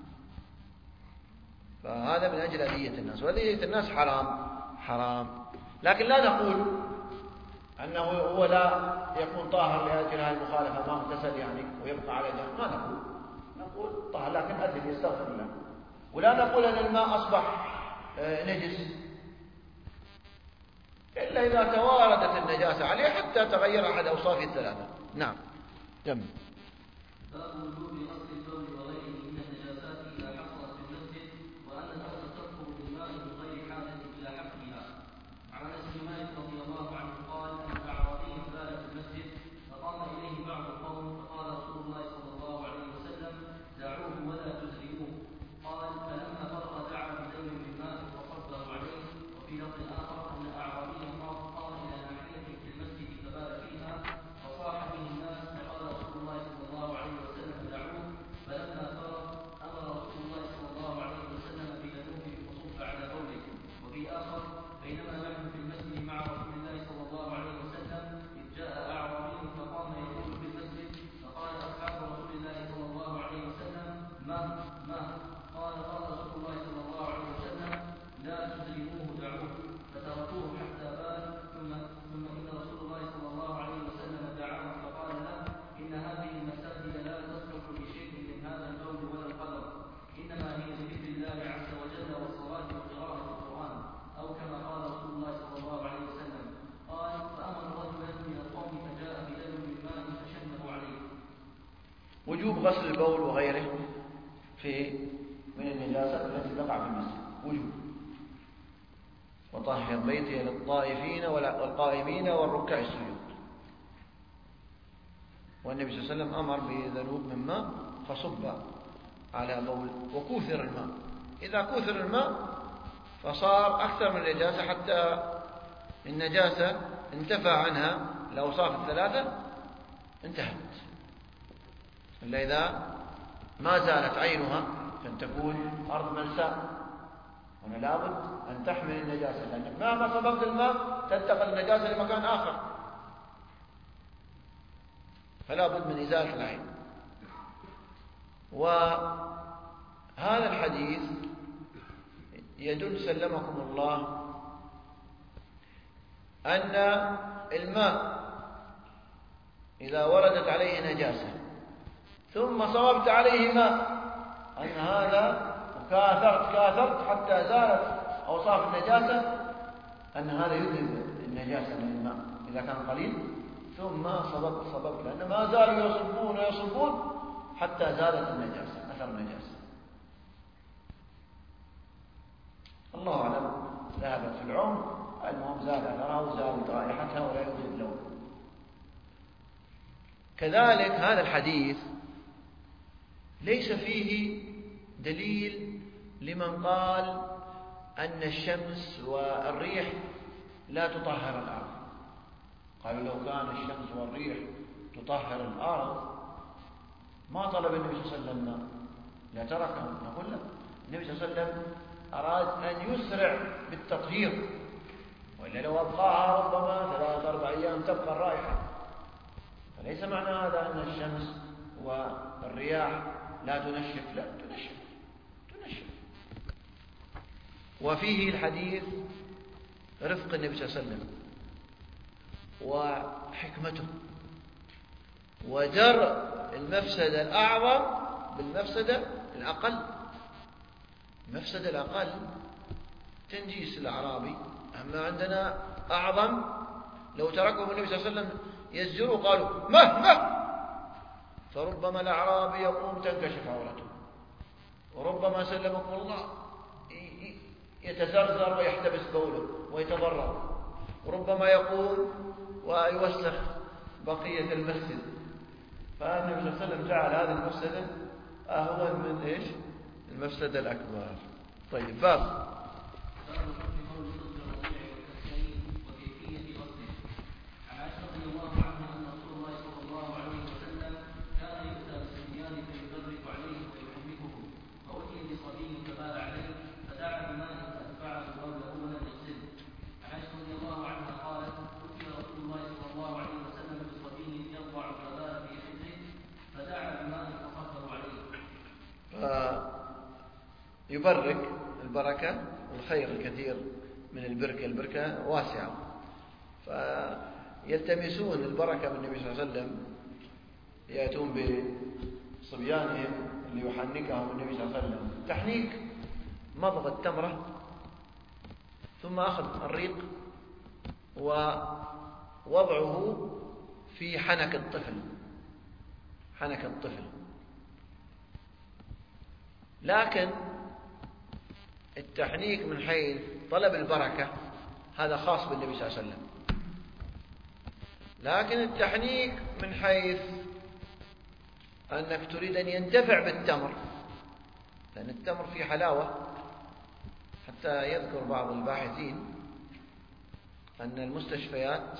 فهذا من أجل أذية الناس، وأذية الناس حرام حرام. لكن لا نقول أنه هو لا يكون طاهر لأجل هذه المخالفة، ما اغتسل يعني ويبقى على ذلك، ما نقول، نقول طاهر لكن أذن يستغفر الله. ولا نقول أن الماء أصبح نجس إلا إذا تواردت النجاسة عليه حتى تغير أحد أوصافه الثلاثة. نعم. كم باب وجوب غسل البول وغيره من النجاسات إذا حصلت في المسجد، وأن الأرض تطهر بالماء من غير حاجة إلى حفظها. عن أنس بن مالك رضي الله عنه قال أن أعرابيا بال في المسجد فقام إليه بعض القوم فقال رسول الله صلى الله عليه وسلم دعوه ولا تزرموه. قال فلما فرغ دعا بدلو من ماء فصبه عليه. وفي لفظ آخر أن أعرابيا قام إلى ناحية في المسجد فبال فيها فصاح به الناس فقال رسول الله صلى الله عليه وسلم دعوه. فلما فرغ أمر رسول الله صلى الله عليه وسلم بدلوه فصب على بوله. وفي آخر بينما نحن في المسجد مع رسول الله صلى الله عليه وسلم إذ جاء أعرابي فقام يقول في المسجد فقال أصحاب رسول الله صلى الله عليه وسلم ما ما قال قال رسول الله صلى الله عليه وسلم لا تزرموه دعوه. فتركوه حتى بال. ثم ثم إن رسول الله صلى الله عليه وسلم دعاه فقال له إن هذه المساجد لا تصلح لشيء من هذا البول ولا القدر، إنما هي لذكر الله عز وجل والصلاة وقراءة القرآن، أو كما قال رسول الله صلى الله عليه وسلم. قال فأمر رجلا من القوم فجاء بدلو من ماء فشنه عليه. وجوب غسل البول وغيره في من النجاسة التي تقع في المسجد وجوب. وطهر بيتي للطائفين والقائمين والركع السجود. والنبي صلى الله عليه وسلم أمر بذنوب من ماء فصب على بول وكوثر الماء. إذا كوثر الماء فصار أكثر من النجاسة حتى النجاسة انتفى عنها الأوصاف الثلاثة انتهت، إلا إذا ما زالت عينها فان تكون أرض ملساء، هنا لابد أن تحمل النجاسة، لأنك مهما صببت الماء تنتقل النجاسة لمكان آخر، فلا بد من إزالة العين. وهذا الحديث يدل سلمكم الله أن الماء إذا وردت عليه نجاسة ثم صببت عليه ماء أن هذا كاثرت كاثرت حتى زالت أوصاف النجاسة، أن هذا يذهب النجاسة من الماء إذا كان قليل، ثم صببت صببت لأن ما زالوا يصبون ويصبون حتى زالت النجاسة أثر النجاسة. الله أعلم ذهبت في العمر، المهم زال أثرها وزالت رائحتها ولا يوجد لون. كذلك هذا الحديث ليس فيه دليل لمن قال أن الشمس والريح لا تطهر الأرض. قالوا لو كان الشمس والريح تطهر الأرض ما طلب النبي صلى الله عليه وسلم لا تركه. نقول له النبي صلى الله عليه وسلم أراد أن يسرع بالتطهير، وإلا لو أبقاها ربما ثلاث أربع أيام تبقى الرائحة. فليس معنى هذا أن الشمس والرياح لا تنشف، لا تنشف تنشف. وفيه الحديث رفق النبي صلى الله عليه وسلم وحكمته وجر المفسدة الأعظم بالمفسدة الأقل. المفسدة الأقل تنجيس الأعرابي، أما عندنا أعظم لو تركهم النبي صلى الله عليه وسلم يزجروا قالوا مه مه، فربما الأعرابي يقوم تنكشف عورته، وربما سلمكم الله يتزرزر ويحتبس بوله ويتضرر، وربما يقوم ويوسخ بقية المسجد. فالنبي صلى الله عليه وسلم جعل هذه المفسدة أهون من إيش؟ المفسدة الأكبر. طيب باب يبرك البركة والخير الكثير من البركة. البركة واسعة، فيلتمسون البركة من النبي صلى الله عليه وسلم، يأتون بصبيانهم اللي يحنكهم النبي صلى الله عليه وسلم. تحنيك مضغ التمرة ثم أخذ الريق ووضعه في حنك الطفل، حنك الطفل. لكن التحنيك من حيث طلب البركة هذا خاص بالنبي صلى الله عليه وسلم. لكن التحنيك من حيث أنك تريد أن ينتفع بالتمر، لأن التمر فيه حلاوة، حتى يذكر بعض الباحثين أن المستشفيات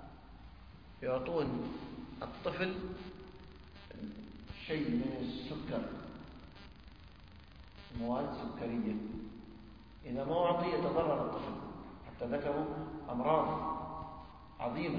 يعطون الطفل شيء من السكر، مواد سكرية، إذا ما أعطي يتضرر الطفل، حتى ذكروا أمراض عظيمة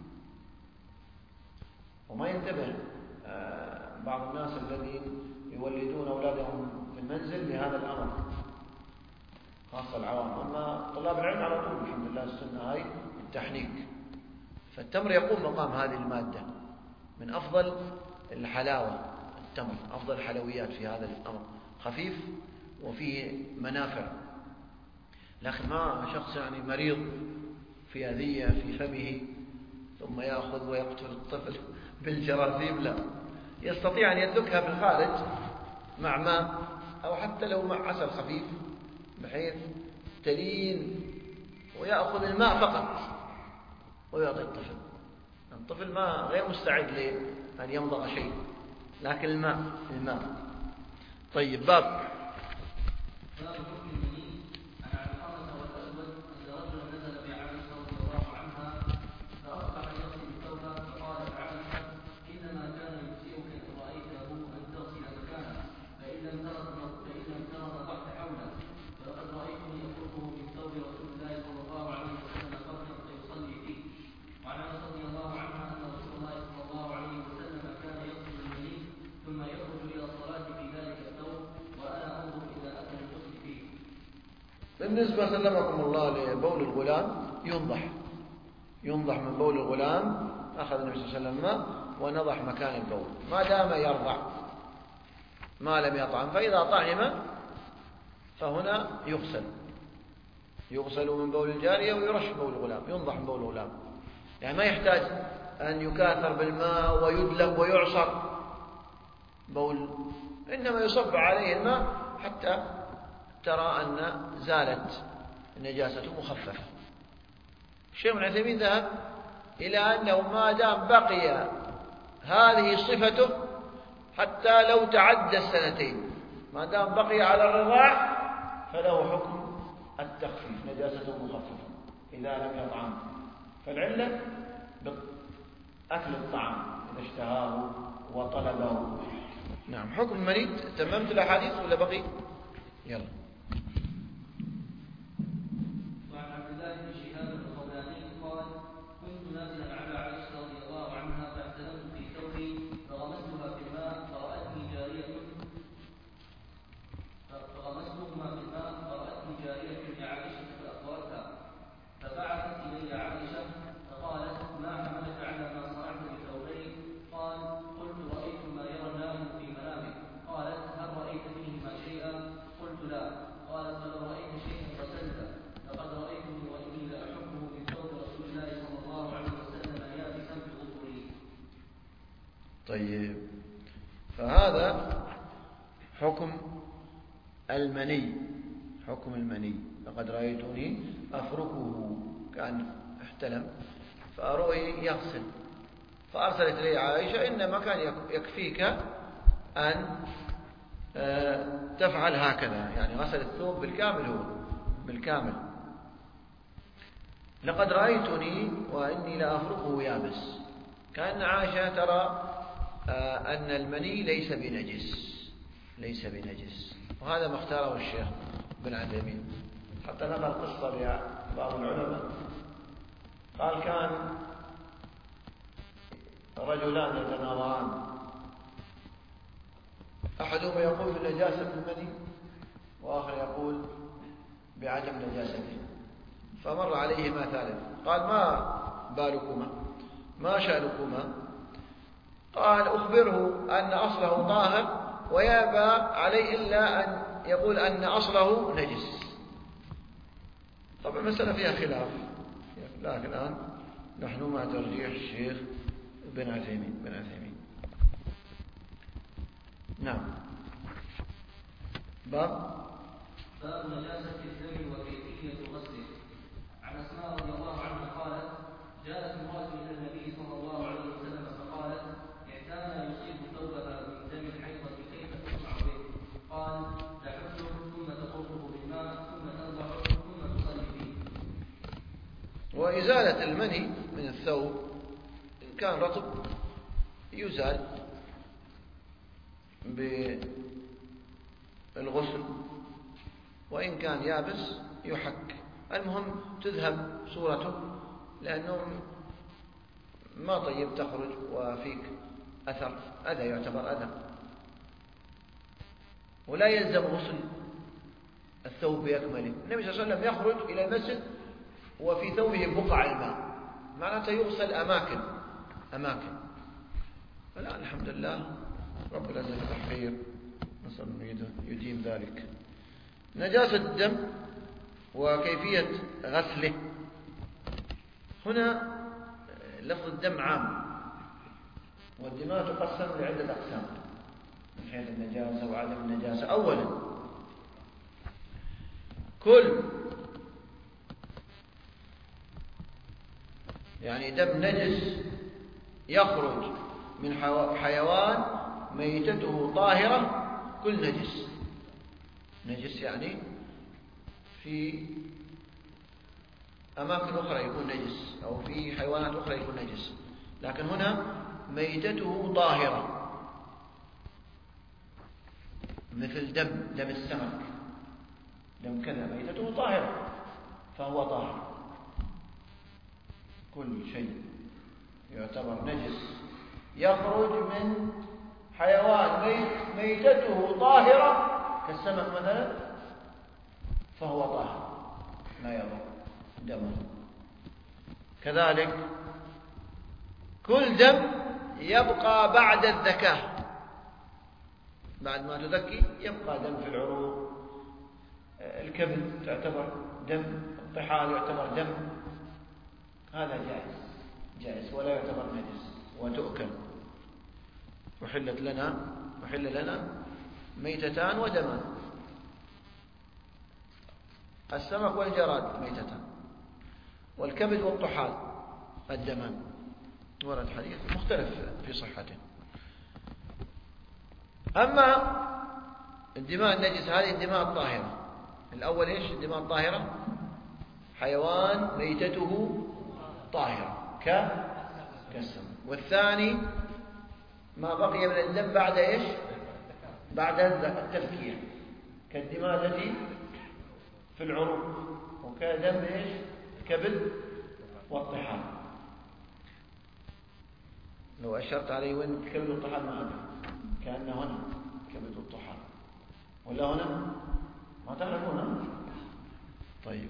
وما ينتبه بعض الناس الذين يولدون أولادهم في المنزل لهذا الأمر، خاصة العوام. أما طلاب العلم على طول الحمد لله السنة هاي التحنيك. فالتمر يقوم مقام هذه المادة، من أفضل الحلاوة التمر، أفضل الحلويات في هذا الأمر، خفيف وفيه منافع. لكن ما شخص يعني مريض في أذية في فمه ثم يأخذ ويقتل الطفل بالجراثيم، لا، يستطيع أن يدلكها بالخارج مع ماء أو حتى لو مع عسل خفيف بحيث تلين، ويأخذ الماء فقط ويعطي الطفل. الطفل ما غير مستعد لأن يمضغ شيء، لكن الماء الماء. طيب باب بالنسبة سلمكم الله لبول الغلام ينضح، ينضح من بول الغلام. أخذ النبي صلى الله عليه وسلم ماء ونضح مكان البول ما دام يرضع، ما لم يطعم. فإذا طعم فهنا يغسل، يغسل من بول الجارية ويرش بول الغلام، ينضح من بول الغلام. يعني ما يحتاج أن يكاثر بالماء ويدلق ويعصر بول، إنما يصب عليه الماء حتى ترى أن زالت النجاسة مخففة. الشيخ ابن عثيمين ذهب إلى أنه ما دام بقي هذه صفته حتى لو تعدى السنتين، ما دام بقي على الرضاع فله حكم التخفيف، نجاسته مخففة إذا لم يطعم. فالعلة بأكل الطعام إذا اشتهاه وطلبه. نعم. حكم المريض. تممت الأحاديث ولا بقي؟ يلا. طيب، فهذا حكم المني. حكم المني. لقد رأيتني أفركه، كان احتلم فأرؤي يغسل، فأرسلت لي عائشة إنما كان يكفيك أن تفعل هكذا، يعني غسل الثوب بالكامل، هو بالكامل. لقد رأيتني وإني لا أفرقه يابس، كأن عائشة ترى أن المني ليس بنجس، ليس بنجس، وهذا ما اختاره الشيخ بن عثيمين. حتى نقل قصة لبعض العلماء، قال كان رجلان يتناظران، أحدهما يقول بنجاسة المني وآخر يقول بعدم نجاسته، فمر عليهما ثالث قال ما بالكما، ما شأنكما؟ قال أخبره أن أصله طاهر ويأبى عليه إلا أن يقول أن أصله نجس. طبعا المسألة فيها خلاف، لكن الآن نحن مع ترجيح الشيخ بن عثيمين بن عثيمين. نعم. باب باب نجاسة الدم وكيفية غسله. عن أسماء رضي الله عنها قالت: جاءت امرأة إلى النبي صلى الله عليه وسلم فقالت: اعتام يصيب ثوبها من دم الحيضة كيف تصنع به؟ قال: تحثه ثم تطهره بالماء ثم تنضحه ثم تصلي فيه. وإزالة المني من الثوب إن كان رطب يزال بالغسل، وإن كان يابس يحك. المهم تذهب صورته، لأنه ما طيب تخرج وفيك أثر، أذى، يعتبر أذى. ولا يلزم غسل الثوب بأكمله. النبي صلى الله عليه وسلم يخرج إلى المسجد وفي ثوبه بقع الماء، معناته يغسل أماكن أماكن. فلا، الحمد لله رب العزة والتحقير، نسأل الله يديم ذلك. نجاسة الدم وكيفية غسله. هنا لفظ الدم عام، والدماء تقسم لعدة أقسام من حيث النجاسة وعدم النجاسة. أولا، كل يعني دم نجس يخرج من حيوان ميتته طاهرة، كل نجس. نجس يعني في أماكن أخرى يكون نجس، أو في حيوانات أخرى يكون نجس، لكن هنا ميتته طاهرة، مثل دم دم السمك، دم كذا ميتته طاهرة فهو طاهر. كل شيء يعتبر نجس يخرج من حيوان ميت ميتته طاهرة كالسمك مثلا فهو طاهر لا يضر دمه. كذلك كل دم يبقى بعد الذكاة، بعد ما تذكي يبقى دم في العروق، الكبد تعتبر دم، الطحال يعتبر دم، هذا جائز جائز ولا يعتبر نجس وتؤكل. وحلت لنا وحل لنا ميتتان ودمان، السمك والجراد ميتتان، والكبد والطحال الدمان. ورد حديث مختلف في صحته. أما الدماء النجسة هذه الدماء الطاهرة. الأول إيش؟ الدماء الطاهرة حيوان ميتته طاهرة كالسمك. والثاني ما بقي من الدم بعد إيش؟ بعد التذكية، كالدماء التي في العروق، وكدم إيش؟ الكبد والطحال. لو أشرت عليه وين الكبد والطحال ما أدري، كأنه هنا كبد والطحال ولا هنا ما تعرفون. طيب،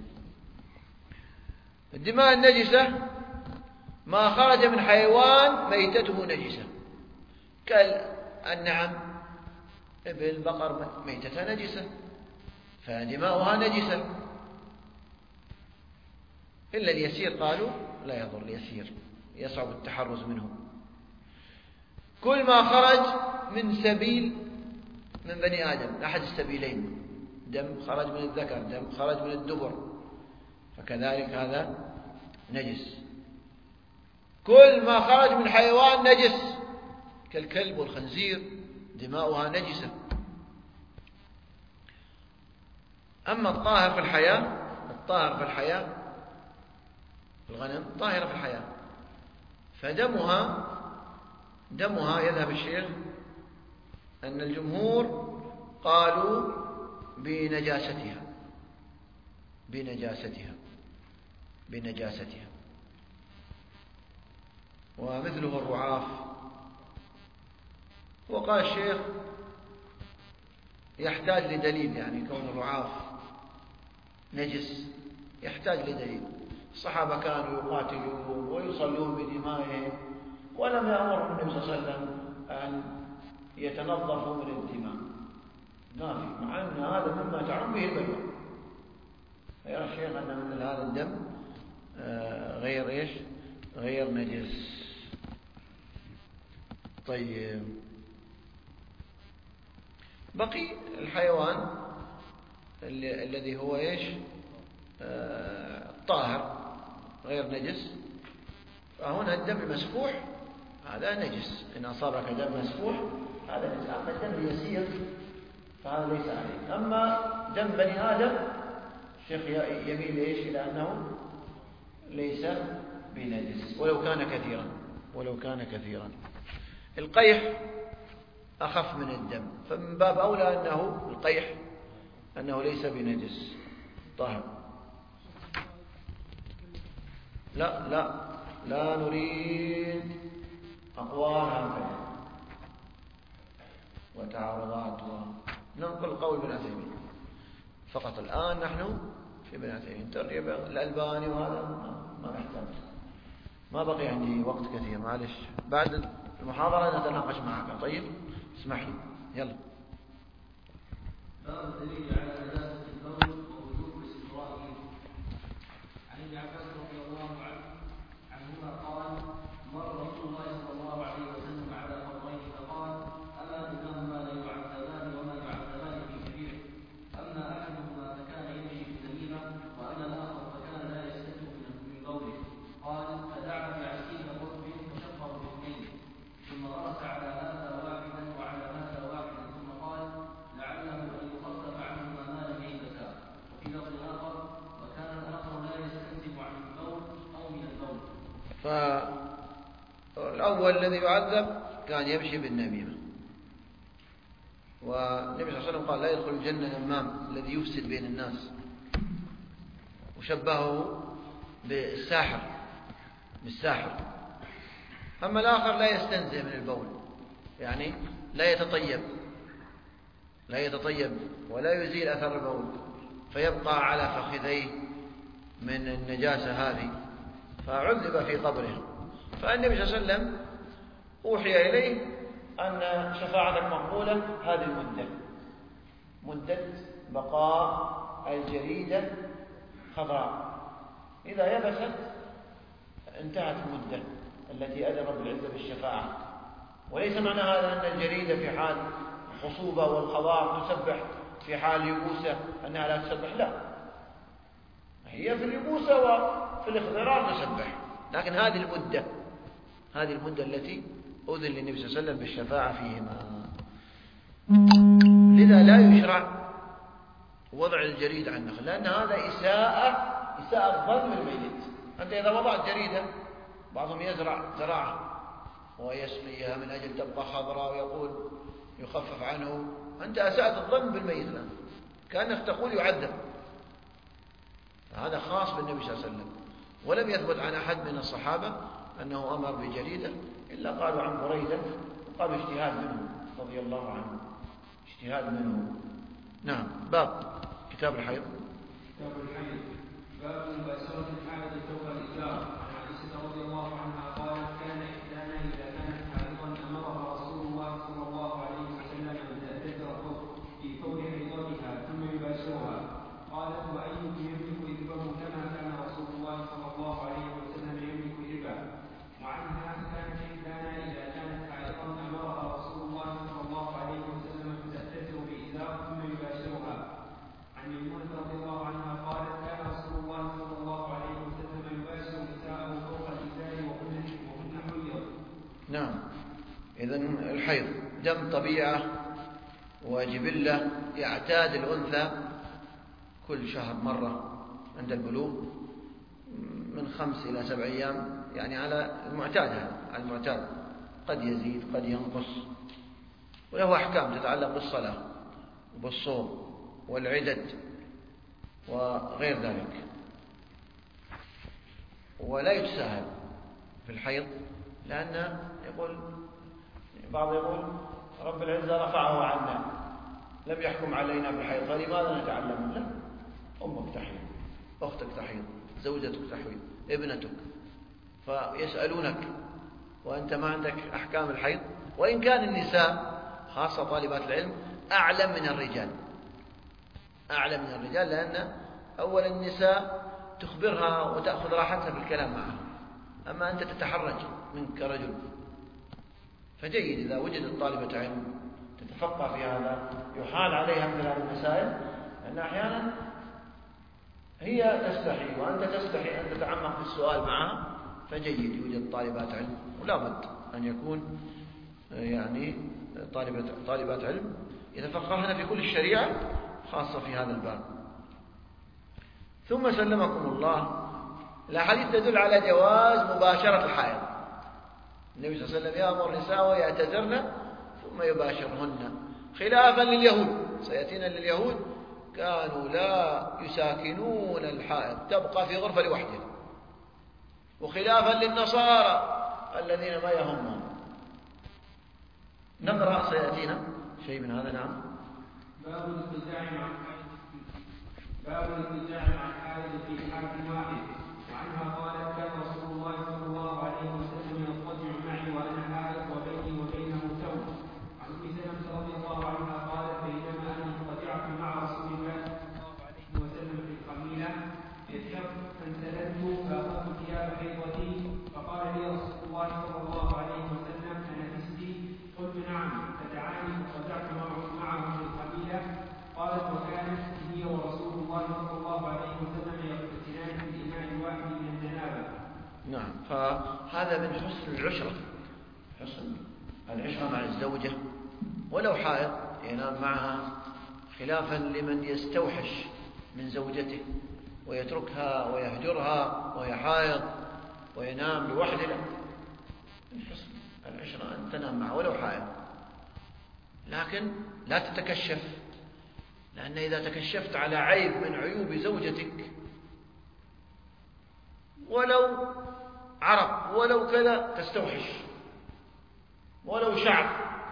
الدماء النجسة ما خرج من حيوان ميتته نجسة، كالنعم، إبل، بقر ميتتها نجسة فدماؤها نجسة، إلا اليسير قالوا لا يضر، اليسير يصعب التحرز منه. كل ما خرج من سبيل من بني آدم، أحد السبيلين، دم خرج من الذكر، دم خرج من الدبر، فكذلك هذا نجس. كل ما خرج من حيوان نجس، كالكلب والخنزير دماؤها نجسة. أما الطاهر في الحياة، الطاهر في الحياة الغنم طاهرة في الحياة، فدمها دمها يذهب الشيخ أن الجمهور قالوا بنجاستها بنجاستها بنجاستها ومثله الرعاف. وقال الشيخ يحتاج لدليل، يعني كون الرعاف نجس يحتاج لدليل. الصحابة كانوا يقاتلون ويصلون بدمائهم ولم يأمرهم النبي صلى الله عليه وسلم أن يتنظفوا من الدماء، ما في، مع أن هذا مما تعم به البلوى. فيرى الشيخ أن مثل هذا الدم غير إيش؟ غير نجس. طيب، بقي الحيوان الذي هو إيش؟ طاهر غير نجس، فهنا الدم المسفوح هذا نجس، إن أصابك دم مسفوح هذا نجس. أما الدم اليسير فهذا ليس عليه. أما دم بني آدم الشيخ يميل إيش؟ إلى أنه ليس بنجس ولو كان كثيرا ولو كان كثيرا. القيح أخف من الدم، فمن باب أولى أنه القيح أنه ليس بنجس طاهر. لا لا لا نريد أقوال هكذا وتعارضات وننقل قول ابن عثيمين فقط. الآن نحن في ابن عثيمين، ترجم الألباني وهذا ما نحتاج، ما بقي عندي وقت كثير، معلش بعد المحاضرة نتناقش معك. طيب اسمح لي، يلا. باب الدليل على نجاسة البول ووجوب استبراءه. عن ابن عباس رضي الله عنه عنهما قال: مر رسول الله صلى الله عليه وسلم على قبرين فقال: أما إنهما ليعذبان وما يعذبان في كبير، أما أحدهما فكان يمشي بالنميمة وأما الآخر فكان لا يستتر من بوله. قال: فدعا بعسكين قرب فشقه باثنين، ثم غرس على هذا واحدا وعلى هذا واحدا، ثم قال: لعله أن يخفف عنهما ما لم يلبسا. وفي لفظ آخر: وكان الآخر لا يستنزف عن البول أو من البول. فالأول الذي يعذب كان يمشي بالنميمة، والنبي صلى الله عليه وسلم قال: لا يدخل الجنة نمام الذي يفسد بين الناس، وشبهه بالساحر بالساحر. أما الآخر لا يستنزه من البول، يعني لا يتطيب لا يتطيب ولا يزيل أثر البول، فيبقى على فخذيه من النجاسة هذه، فعذب في قبره. فالنبي صلى الله عليه وسلم أوحي إليه أن شفاعتك مقبولة هذه المدة، مدة بقاء الجريدة خضراء، إذا يبست انتهت المدة التي أذن رب العزة بالشفاعة. وليس معنى هذا أن الجريدة في حال خصوبة والخضار تسبح في حال يبوسة أنها لا تسبح، لا، هي في اليبوسة وفي الاخضرار تسبح، لكن هذه المدة هذه المدة التي أذن للنبي صلى الله عليه وسلم بالشفاعة فيهما. لذا لا يشرع وضع الجريد على النخل، لأن هذا إساءة إساءة ظن الميت. أنت إذا وضعت جريدة، بعضهم يزرع زراعة ويسقيها من أجل تبقى خضراء ويقول يخفف عنه، أنت أسأت الظن بالميت الآن، كأنك تقول يعذب. هذا خاص بالنبي صلى الله عليه وسلم، ولم يثبت عن أحد من الصحابة أنه أمر بجريدة، إلا قالوا عن بريدة وقالوا اجتهاد منه رضي الله عنه، اجتهاد منه. نعم. باب كتاب الحيض. كتاب الحيض. باب مباشرة الحائض فوق الإزار. عن عائشة رضي الله عنها قالت: كان إحدانا إذا كانت حائضا أمرها رسول الله صلى الله عليه وسلم أن تأتذر في فوق حيضتها ثم يباشرها. قالت: وأيكم يملك إذبه كما كان رسول الله صلى الله عليه وسلم يملك إذبه. وعنها: كانت إحدانا إذا كانت حائضا أمرها رسول الله صلى الله عليه وسلم أن تأتذر بإزار ثم يباشرها. عن ميمونة رضي الله عنها قالت: كان رسول الله صلى الله عليه وسلم يباشر نساءه فوق الإزار وهن حيض. نعم. إذن الحيض دم طبيعة وجبلة يعتاد الأنثى كل شهر مرة عند البلوغ من خمس إلى سبع أيام، يعني على المعتاد، هذا على المعتاد، قد يزيد قد ينقص. وله أحكام تتعلق بالصلاة وبالصوم والعدد وغير ذلك. ولا يتساهل في الحيض، لأن يقول بعض يقول رب العزة رفعه عنا، لم يحكم علينا بالحيض، فلماذا نتعلم؟ لا، أمك تحيض، أختك تحيض، زوجتك تحيض، ابنتك، فيسألونك وأنت ما عندك أحكام الحيض. وإن كان النساء خاصة طالبات العلم أعلم من الرجال، أعلم من الرجال، لأن أول النساء تخبرها وتأخذ راحتها بالكلام معها، أما أنت تتحرج منك كرجل. فجيد إذا وجدت طالبة علم تتفقه في هذا، يحال عليها مثل هذه المسائل، لأن أحيانا هي تستحي وأنت تستحي أن تتعمق في السؤال معها، فجيد يوجد طالبات علم، ولا بد أن يكون يعني طالبات طالبات علم يتفقهن في كل الشريعة، خاصة في هذا الباب. ثم سلمكم الله الأحاديث تدل على جواز مباشرة الحائض. النبي صلى الله عليه وسلم يأمر النساء ويعتذرن ثم يباشرهن، خلافا لليهود. سيأتينا لليهود كانوا لا يساكنون الحائض، تبقى في غرفة لوحدها، وخلافا للنصارى الذين ما يهمهم. نقرأ سيأتينا شيء من هذا. نعم. باب الانتزاع مع باب الانتزاع مع الحائض في حال واحد. وعنها قالت كان رسول الله صلى الله عليه وسلم يضطجع معي وانا حائض وبيني وبينه ثوب. عن ام سلمة رضي الله عنها قالت بينما انا اضطجعت مع رسول الله صلى الله عليه وسلم في القميله يشرب فانسللت فاخذت ثياب حيضتي فقال لي رسول الله صلى الله عليه وسلم انفستي؟ قلت نعم. فدعاني فاضطجعت معه في القميله. قالت وكانت هي ورسول الله صلى الله عليه وسلم يغتسلان في الإناء الواحد من الجنابة. نعم. فهذا من حسن العشرة، حسن العشرة مع الزوجة ولو حائض ينام معها، خلافا لمن يستوحش من زوجته ويتركها ويهجرها وهي حائض وينام لوحده. لا، من حسن العشرة أن تنام معه ولو حائض، لكن لا تتكشف، لأن إذا تكشفت على عيب من عيوب زوجتك ولو عرق ولو كذا تستوحش، ولو شعر،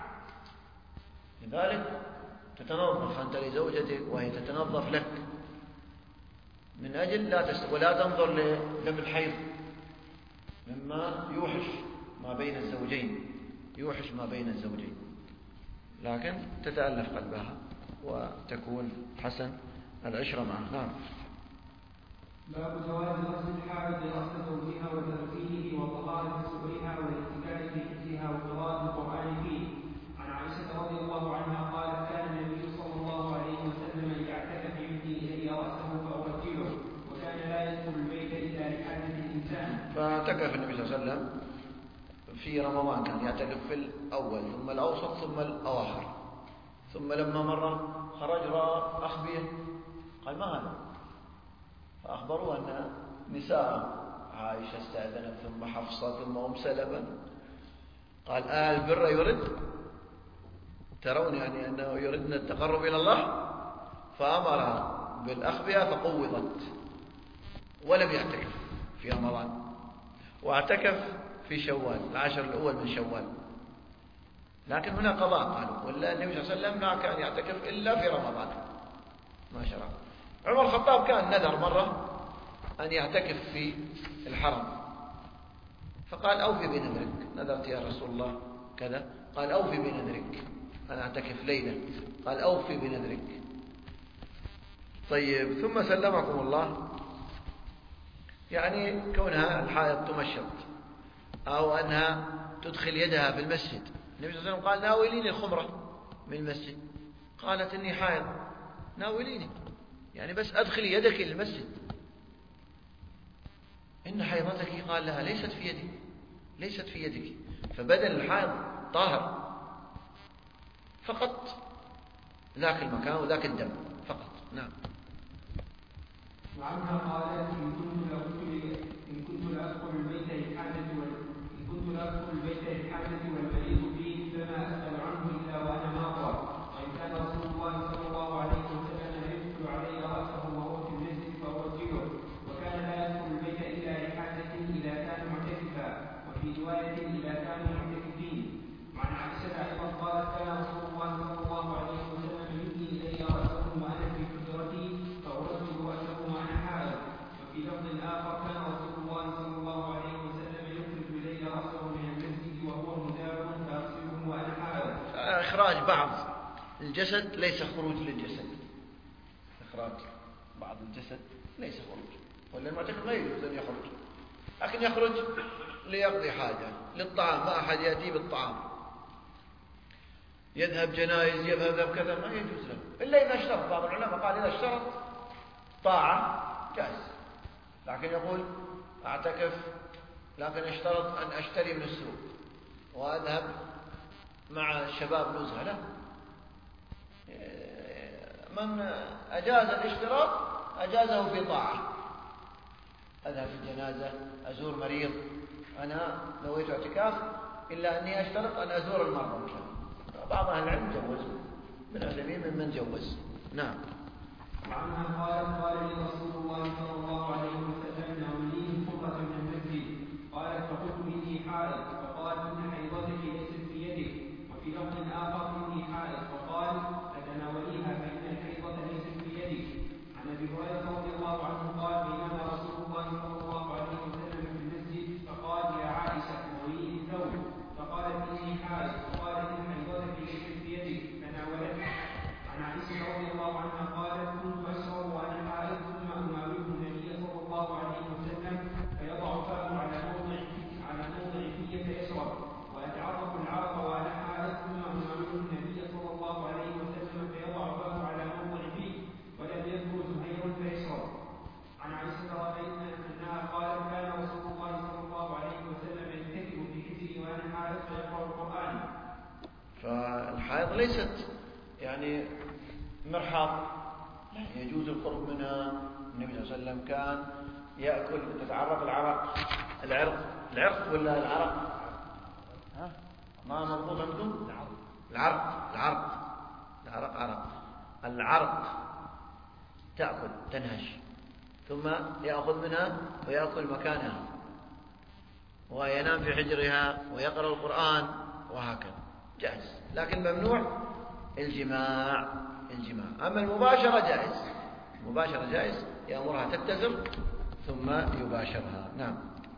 لذلك تتنظف أنت لزوجتك وهي تتنظف لك، من أجل لا تست... ولا تنظر لدم الحيض مما يوحش ما بين الزوجين، يوحش ما بين الزوجين، لكن تتألف قلبها وتكون حسن العشرة معه. نعم. باب جواز غسل الحائض غسل زوجها وترفيهه وطهارة سؤرها والاتكال في حفظها وقراءة القرآن فيه. عن عائشة رضي الله عنها قالت كان النبي صلى الله عليه وسلم إذا اعتكف يهدي إلي رأسه فأرجله، وكان لا يدخل البيت إلا لحاجة الإنسان. فاعتكف النبي صلى الله عليه وسلم في رمضان، كان يعتكف في الأول ثم الأوسط ثم الأواخر، ثم لما مر خرج رأى أخبيه، قال ما هذا؟ فأخبروه أن نساء عائشة استأذنت ثم حفصة ثم أم سلمة. قال آل البر يرد؟ ترون يعني أنه يردن التقرب إلى الله؟ فأمرها بالأخبية فقوضت، ولم يعتكف في رمضان، واعتكف في شوال، العشر الأول من شوال. لكن هنا قضاء قالوا، ولا النبي صلى الله عليه وسلم ما كان يعتكف إلا في رمضان ما شرع. عمر الخطاب كان نذر مرة أن يعتكف في الحرم، فقال أوفي بنذرك، نذرت يا رسول الله كذا، قال أوفي بنذرك، أنا أعتكف ليلة، قال أوفي بنذرك. طيب، ثم سلمكم الله، يعني كونها الحائض تمشط أو أنها تدخل يدها في المسجد، النبي صلى الله عليه وسلم قال ناوليني الخمرة من المسجد، قالت إني حائض، ناوليني، يعني بس أدخلي يدك إلى المسجد. إن حيضتك، قال لها ليست في يدي، ليست في يدك، فبدل الحائض طاهر، فقط ذاك المكان وذاك الدم فقط. نعم. وعنها قالت إن كنت لأدخل إن كنت لأدخل البيت للحاجة إن كنت لأدخل البيت للحاجة والمريض فيه فما أسأل عنه إلا وأنا ناظر. وإن كان رسول الله صلى الله عليه وسلم يدخل علي رأسه وهو في المسجد فأوجهه، وكان لا يدخل البيت إلا لحاجة إذا كان معتكفا، وفي رواية إذا كانوا معتكفين. وعن عائشة أيضا قالت كان رسول الله صلى الله عليه وسلم يدني إلي رأسه وأنا في حجرتي فأرد رأسه وأنا حائض. وفي لفظ آخر كان رسول الله صلى الله عليه وسلم يخرج إلي رأسه من المسجد وهو مدار فأغسله وأنا حائض. إخراج بعض الجسد ليس خروج للجسد، إخراج بعض الجسد ليس خروج، ولا المعتكف لا يجوز أن يخرج، لكن يخرج ليقضي حاجة للطعام، ما أحد يأتي بالطعام، يذهب جنائز يذهب كذا ما يجوز له إلا إذا اشترط. بعض العلماء قال إذا اشترط طاعة جائز، لكن يقول أعتكف لكن اشترط أن أشتري من السوق وأذهب مع الشباب نزهة، لا. من أجاز الاشتراط أجازه في طاعة، أذهب في الجنازة، أزور مريض، أنا نويت اعتكاف إلا أني أشترط أن أزور المرضى مثلا. بعض أهل العلم جوز، من أهل من جوز. نعم. وعنها قالت قال لي رسول الله صلى الله عليه وسلم ناوليني حرة من المسجد، قالت فقلت إني حائض، فقال إن حيضتك ليست في يدك. وفي لفظ آخر إني حائض، فقال فتناوليها فإن الحيضة ليست في يدك. عن أبي هريرة رضي الله عنه قال بينما رسول الله صلى الله عليه وسلم في المسجد فقال يا عائشة ناوليني الثوب، فقالت إني حائض، فقال إن حيضتك ليست في يدك فناولتها. عن عائشة رضي الله عنها قالت كنت أشرب وأنا حائض ثم أناوله النبي صلى الله عليه وسلم فيضع فاه على موضع على موضع فيه فيشرب، وأتعرف العرق وأنا حائض ثم أناوله النبي صلى الله عليه وسلم فيضع فاه على موضع فيه ولم يذكر زهير فيشرب. عن عائشة أنها قالت كان رسول الله صلى الله عليه وسلم يتكئ في حجري وأنا حائض فيقرأ القرآن. فالحائض ليست يعني مرحاض، لا يجوز القرب منها. النبي صلى الله عليه وسلم كان يأكل تتعرق العرق العرق العرق ولا العرق؟ ها ما مضبوط عندكم؟ العرق العرق العرق عرق العرق تأكل تنهش ثم يأخذ منها ويأكل مكانها وينام في حجرها ويقرأ القرآن وهكذا جائز، لكن ممنوع الجماع. الجماع أما المباشرة جائز، المباشرة جائز، يأمرها تتزر ثم يباشرها. نعم.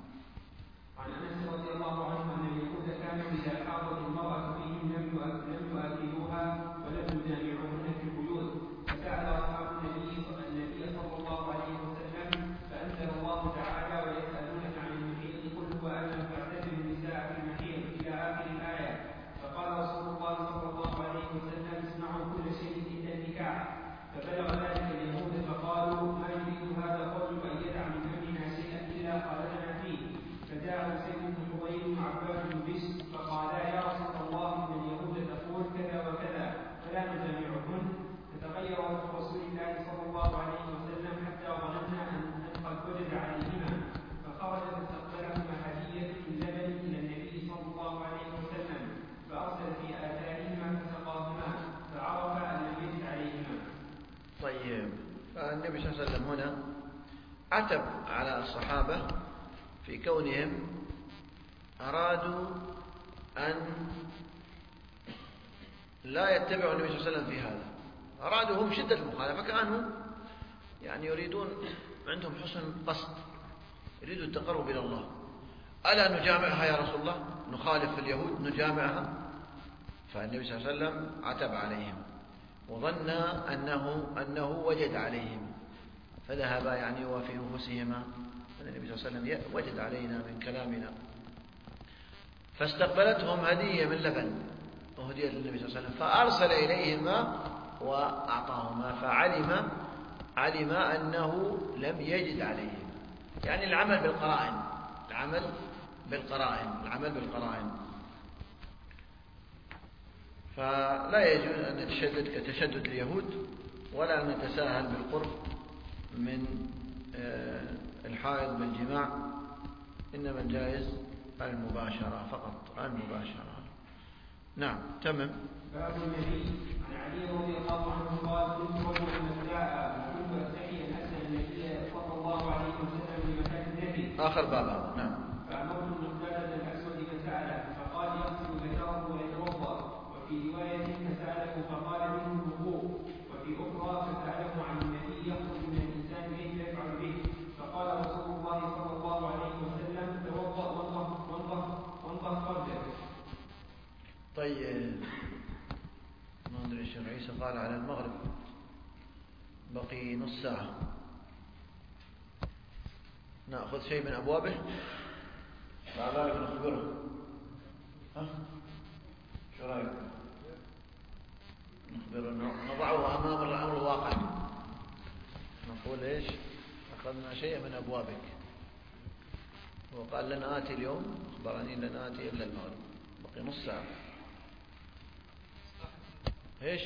عن أنس رضي الله عنه أن اليهود كانوا إذا حاضت المرأة فيهم لم يؤكلوها ولم يجامعوهن في البيوت، فسأل أصحاب النبي صلى الله عليه وسلم فأنزل الله تعالى ويسألونك عن المحيض قل هو أذى فاعتزلوا النساء في المحيض إلى آخر الآية. فقال رسول الله صلى الله عليه وسلم اصنعوا كل شيء إلا النكاح. فبلغ ذلك اليهود فقالوا ما يريد هذا الرجل أن يدع من أمرنا شيئا إلا قالنا فيه. فجاء سيد بن حضير وعباد بن بشر فقالا يا رسول الله إن اليهود تقول كذا وكذا فلا نجامعهن. فتغير وجه رسول الله صلى الله عليه وسلم حتى ظننا أن قد وجد عليهما، فخرج فاستقبلهما هدية من لبن إلى النبي صلى الله عليه وسلم فأرسل في آثارهما فسقاهما فعرف أن لم يجد عليهما. طيب، النبي صلى الله عليه وسلم هنا عتب على الصحابة في كونهم أرادوا أن لا يتبعوا النبي صلى الله عليه وسلم في هذا، أرادوا هم شدة المخالفة، كانوا يعني يريدون عندهم حسن قصد، يريدوا التقرب إلى الله. ألا نجامعها يا رسول الله؟ نخالف اليهود نجامعها؟ فالنبي صلى الله عليه وسلم عتب عليهم وظن أنه, أنه وجد عليهم، فذهب يعني وفي أنفسهما أن النبي صلى الله عليه وسلم وجد علينا من كلامنا، فاستقبلتهم هدية من لبن وهدية للنبي صلى الله عليه وسلم، فأرسل إليهما وأعطاهما، فعلم علم أنه لم يجد عليهم. يعني العمل بالقرائن، العمل بالقرائن العمل بالقرائن فلا يجوز أن نتشدد كتشدد اليهود، ولا نتساهل بالقرب من الحائض بالجماع، إنما الجائز المباشرة فقط، المباشرة. نعم تمم. باب النبي. عن علي رضي الله عنه قال: كنت رجلا مبتاعا وكنت استحي ان اسال النبي صلى الله عليه وسلم بمكان النبي. آخر باب هذا. نعم. فامرت المقداد الاسود فساله فقال: يغسل ذكره ويتوضا. وفي روايه فساله فقال: منه الوضوء. وفي اخرى فساله عن النبي يخرج من الانسان كيف يفعل به. فقال رسول الله صلى الله عليه وسلم: توضا وانضح فرجك. طيب ما أدري الشيخ عيسى قال على المغرب بقي نص ساعة، نأخذ شيء من أبوابه بعد ذلك نخبره. ها شو رأيك؟ نخبره، نضعه أمام الأمر الواقع، نقول إيش أخذنا شيء من أبوابك، وقال لن آتي اليوم، أخبرني لن آتي إلا المغرب، بقي نص ساعة. إيش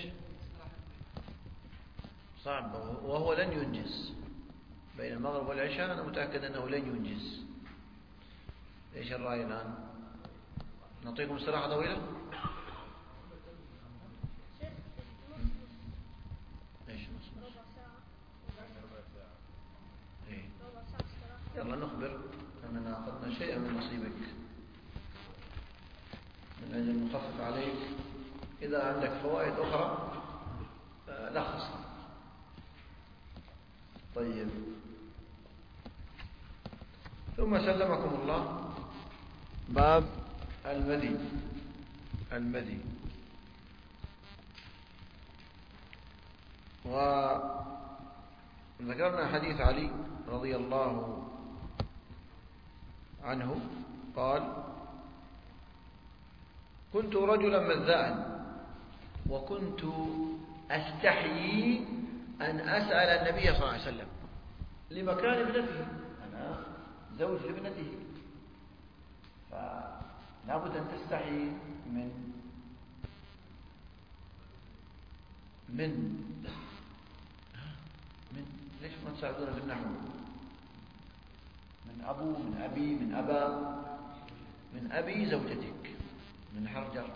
صعب، وهو لن ينجز بين المغرب والعشاء، أنا متأكد أنه لن ينجز. إيش الرأي الآن؟ نعطيكم استراحة طويلة؟ إيش نص نص؟ إيه. يلا نخبر أننا أخذنا شيئا من نصيبك من أجل نخفف عليك. إذا عندك فوائد أخرى لخصها. طيب. ثم سلمكم الله باب المذي. المذي وذكرنا حديث علي رضي الله عنه قال: كنت رجلا مذاء وكنت أستحيي أن أسأل النبي صلى الله عليه وسلم لمكان ابنته، أنا زوج لابنته، فلا بد أن تستحي من من من ليش ما تساعدونا في النحو؟ من أبو، من أبي، من أبا، من أبي زوجتك، من حرجر.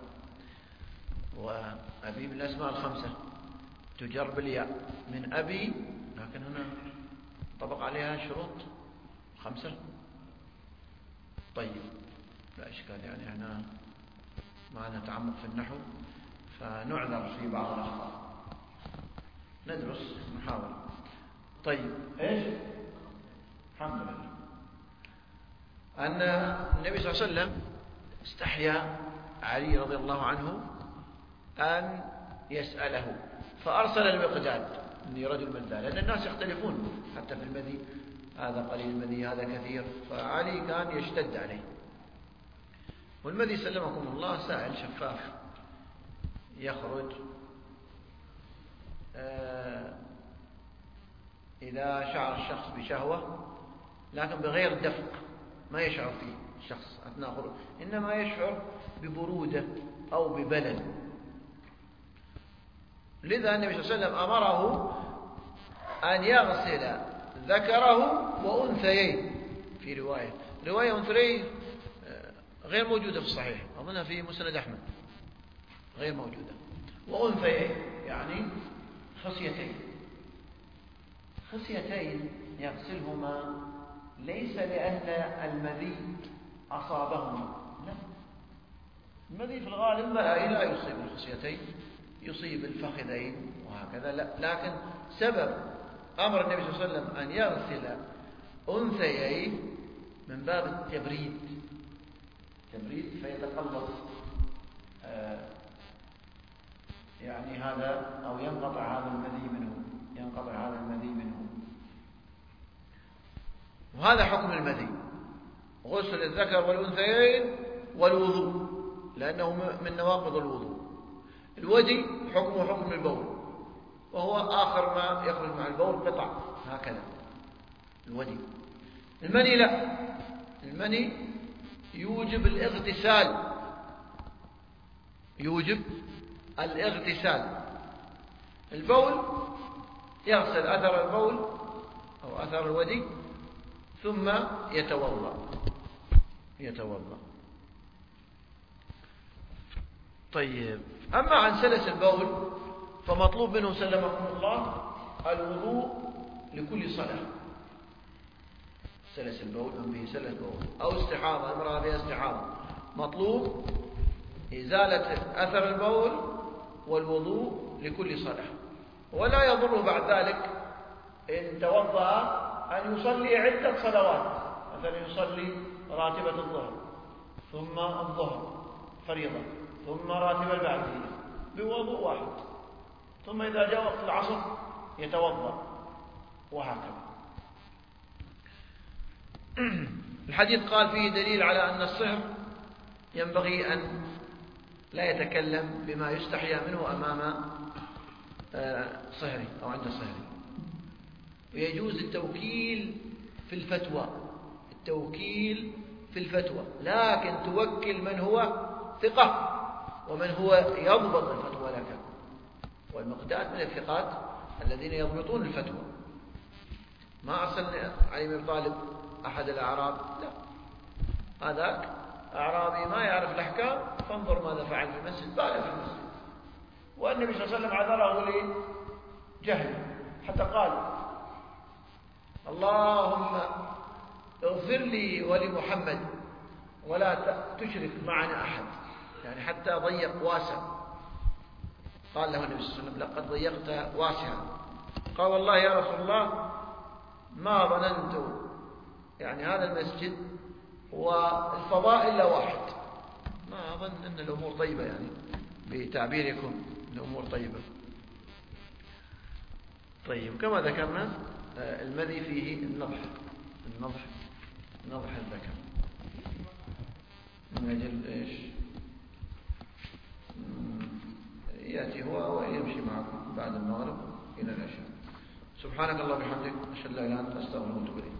وأبي من الأسماء الخمسة تجر بالياء، من أبي، لكن هنا طبق عليها شروط خمسة. طيب لا إشكال، يعني احنا ما نتعمق في النحو فنعذر في بعض الأخطاء، ندرس نحاول. طيب إيش؟ الحمد لله أن النبي صلى الله عليه وسلم استحيا علي رضي الله عنه أن يسأله، فأرسل المقداد: إني رجل مذاء، لأن الناس يختلفون حتى في المذي، هذا قليل المذي هذا كثير، فعلي كان يشتد عليه. والمذي سلمكم الله سائل شفاف يخرج إذا شعر الشخص بشهوة، لكن بغير دفق، ما يشعر فيه الشخص أثناء خروج، إنما يشعر ببرودة أو ببلل. لذا النبي صلى الله عليه وسلم أمره أن يغسل ذكره وأنثيه. في رواية رواية أنثيه غير موجودة في الصحيح، أظنها في مسند أحمد، غير موجودة. وأنثيه يعني خصيتين، خصيتين يغسلهما ليس لأن المذي أصابهما، لا، المذي في الغالب لا يصيب الخصيتين، يصيب الفخذين وهكذا، لا. لكن سبب أمر النبي صلى الله عليه وسلم أن يغسل أنثيين من باب التبريد، تبريد فيتقلص آه يعني هذا، أو ينقطع هذا المذي منه، ينقطع هذا المذي منه. وهذا حكم المذي، غسل الذكر والأنثيين والوضوء، لأنه من نواقض الوضوء. الودي حكمه حكم البول، وهو آخر ما يخرج مع البول قطع هكذا الودي. المني لا، المني يوجب الاغتسال، يوجب الاغتسال. البول يغسل أثر البول أو أثر الودي ثم يتوضأ يتوضأ طيب. أما عن سلس البول فمطلوب منه سلمكم الله الوضوء لكل صلاة. سلس البول من به سلس بول أو استحاضة، امرأة بها استحاضة، مطلوب إزالة أثر البول والوضوء لكل صلاة. ولا يضر بعد ذلك إن توضأ أن يصلي عدة صلوات، مثلا يصلي راتبة الظهر ثم الظهر فريضة ثم راتبة البعدية بوضوء واحد، ثم إذا جاء وقت العصر يتوضأ، وهكذا. الحديث قال فيه دليل على أن الصهر ينبغي أن لا يتكلم بما يستحيا منه أمام صهري أو عند صهري. ويجوز التوكيل في الفتوى، التوكيل في الفتوى، لكن توكل من هو ثقة ومن هو يضبط الفتوى لك. والمقداد من الثقات الذين يضبطون الفتوى. ما أرسلنا علي بن طالب أحد الأعراب، لا، هذاك أعرابي ما يعرف الأحكام، فانظر ماذا فعل في المسجد، بال في المسجد. والنبي صلى الله عليه وسلم عذره لجهل، حتى قال اللهم اغفر لي ولمحمد ولا تشرك معنا أحد، يعني حتى ضيق واسع. قال له النبي صلى الله عليه وسلم لقد ضيقت واسعا. قال والله يا رسول الله ما ظننت يعني هذا المسجد والفضاء إلا واحد، ما أظن أن الأمور طيبة، يعني بتعبيركم الأمور طيبة. طيب، كما ذكرنا المذي فيه النضح النضح نضح الذكر من أجل إيش يأتي هو ويمشي معكم بعد المغرب إلى العشاء. سبحانك اللهم وبحمدك، أشهد أن لا إله إلا أنت، أستغفرك وأتوب إليك.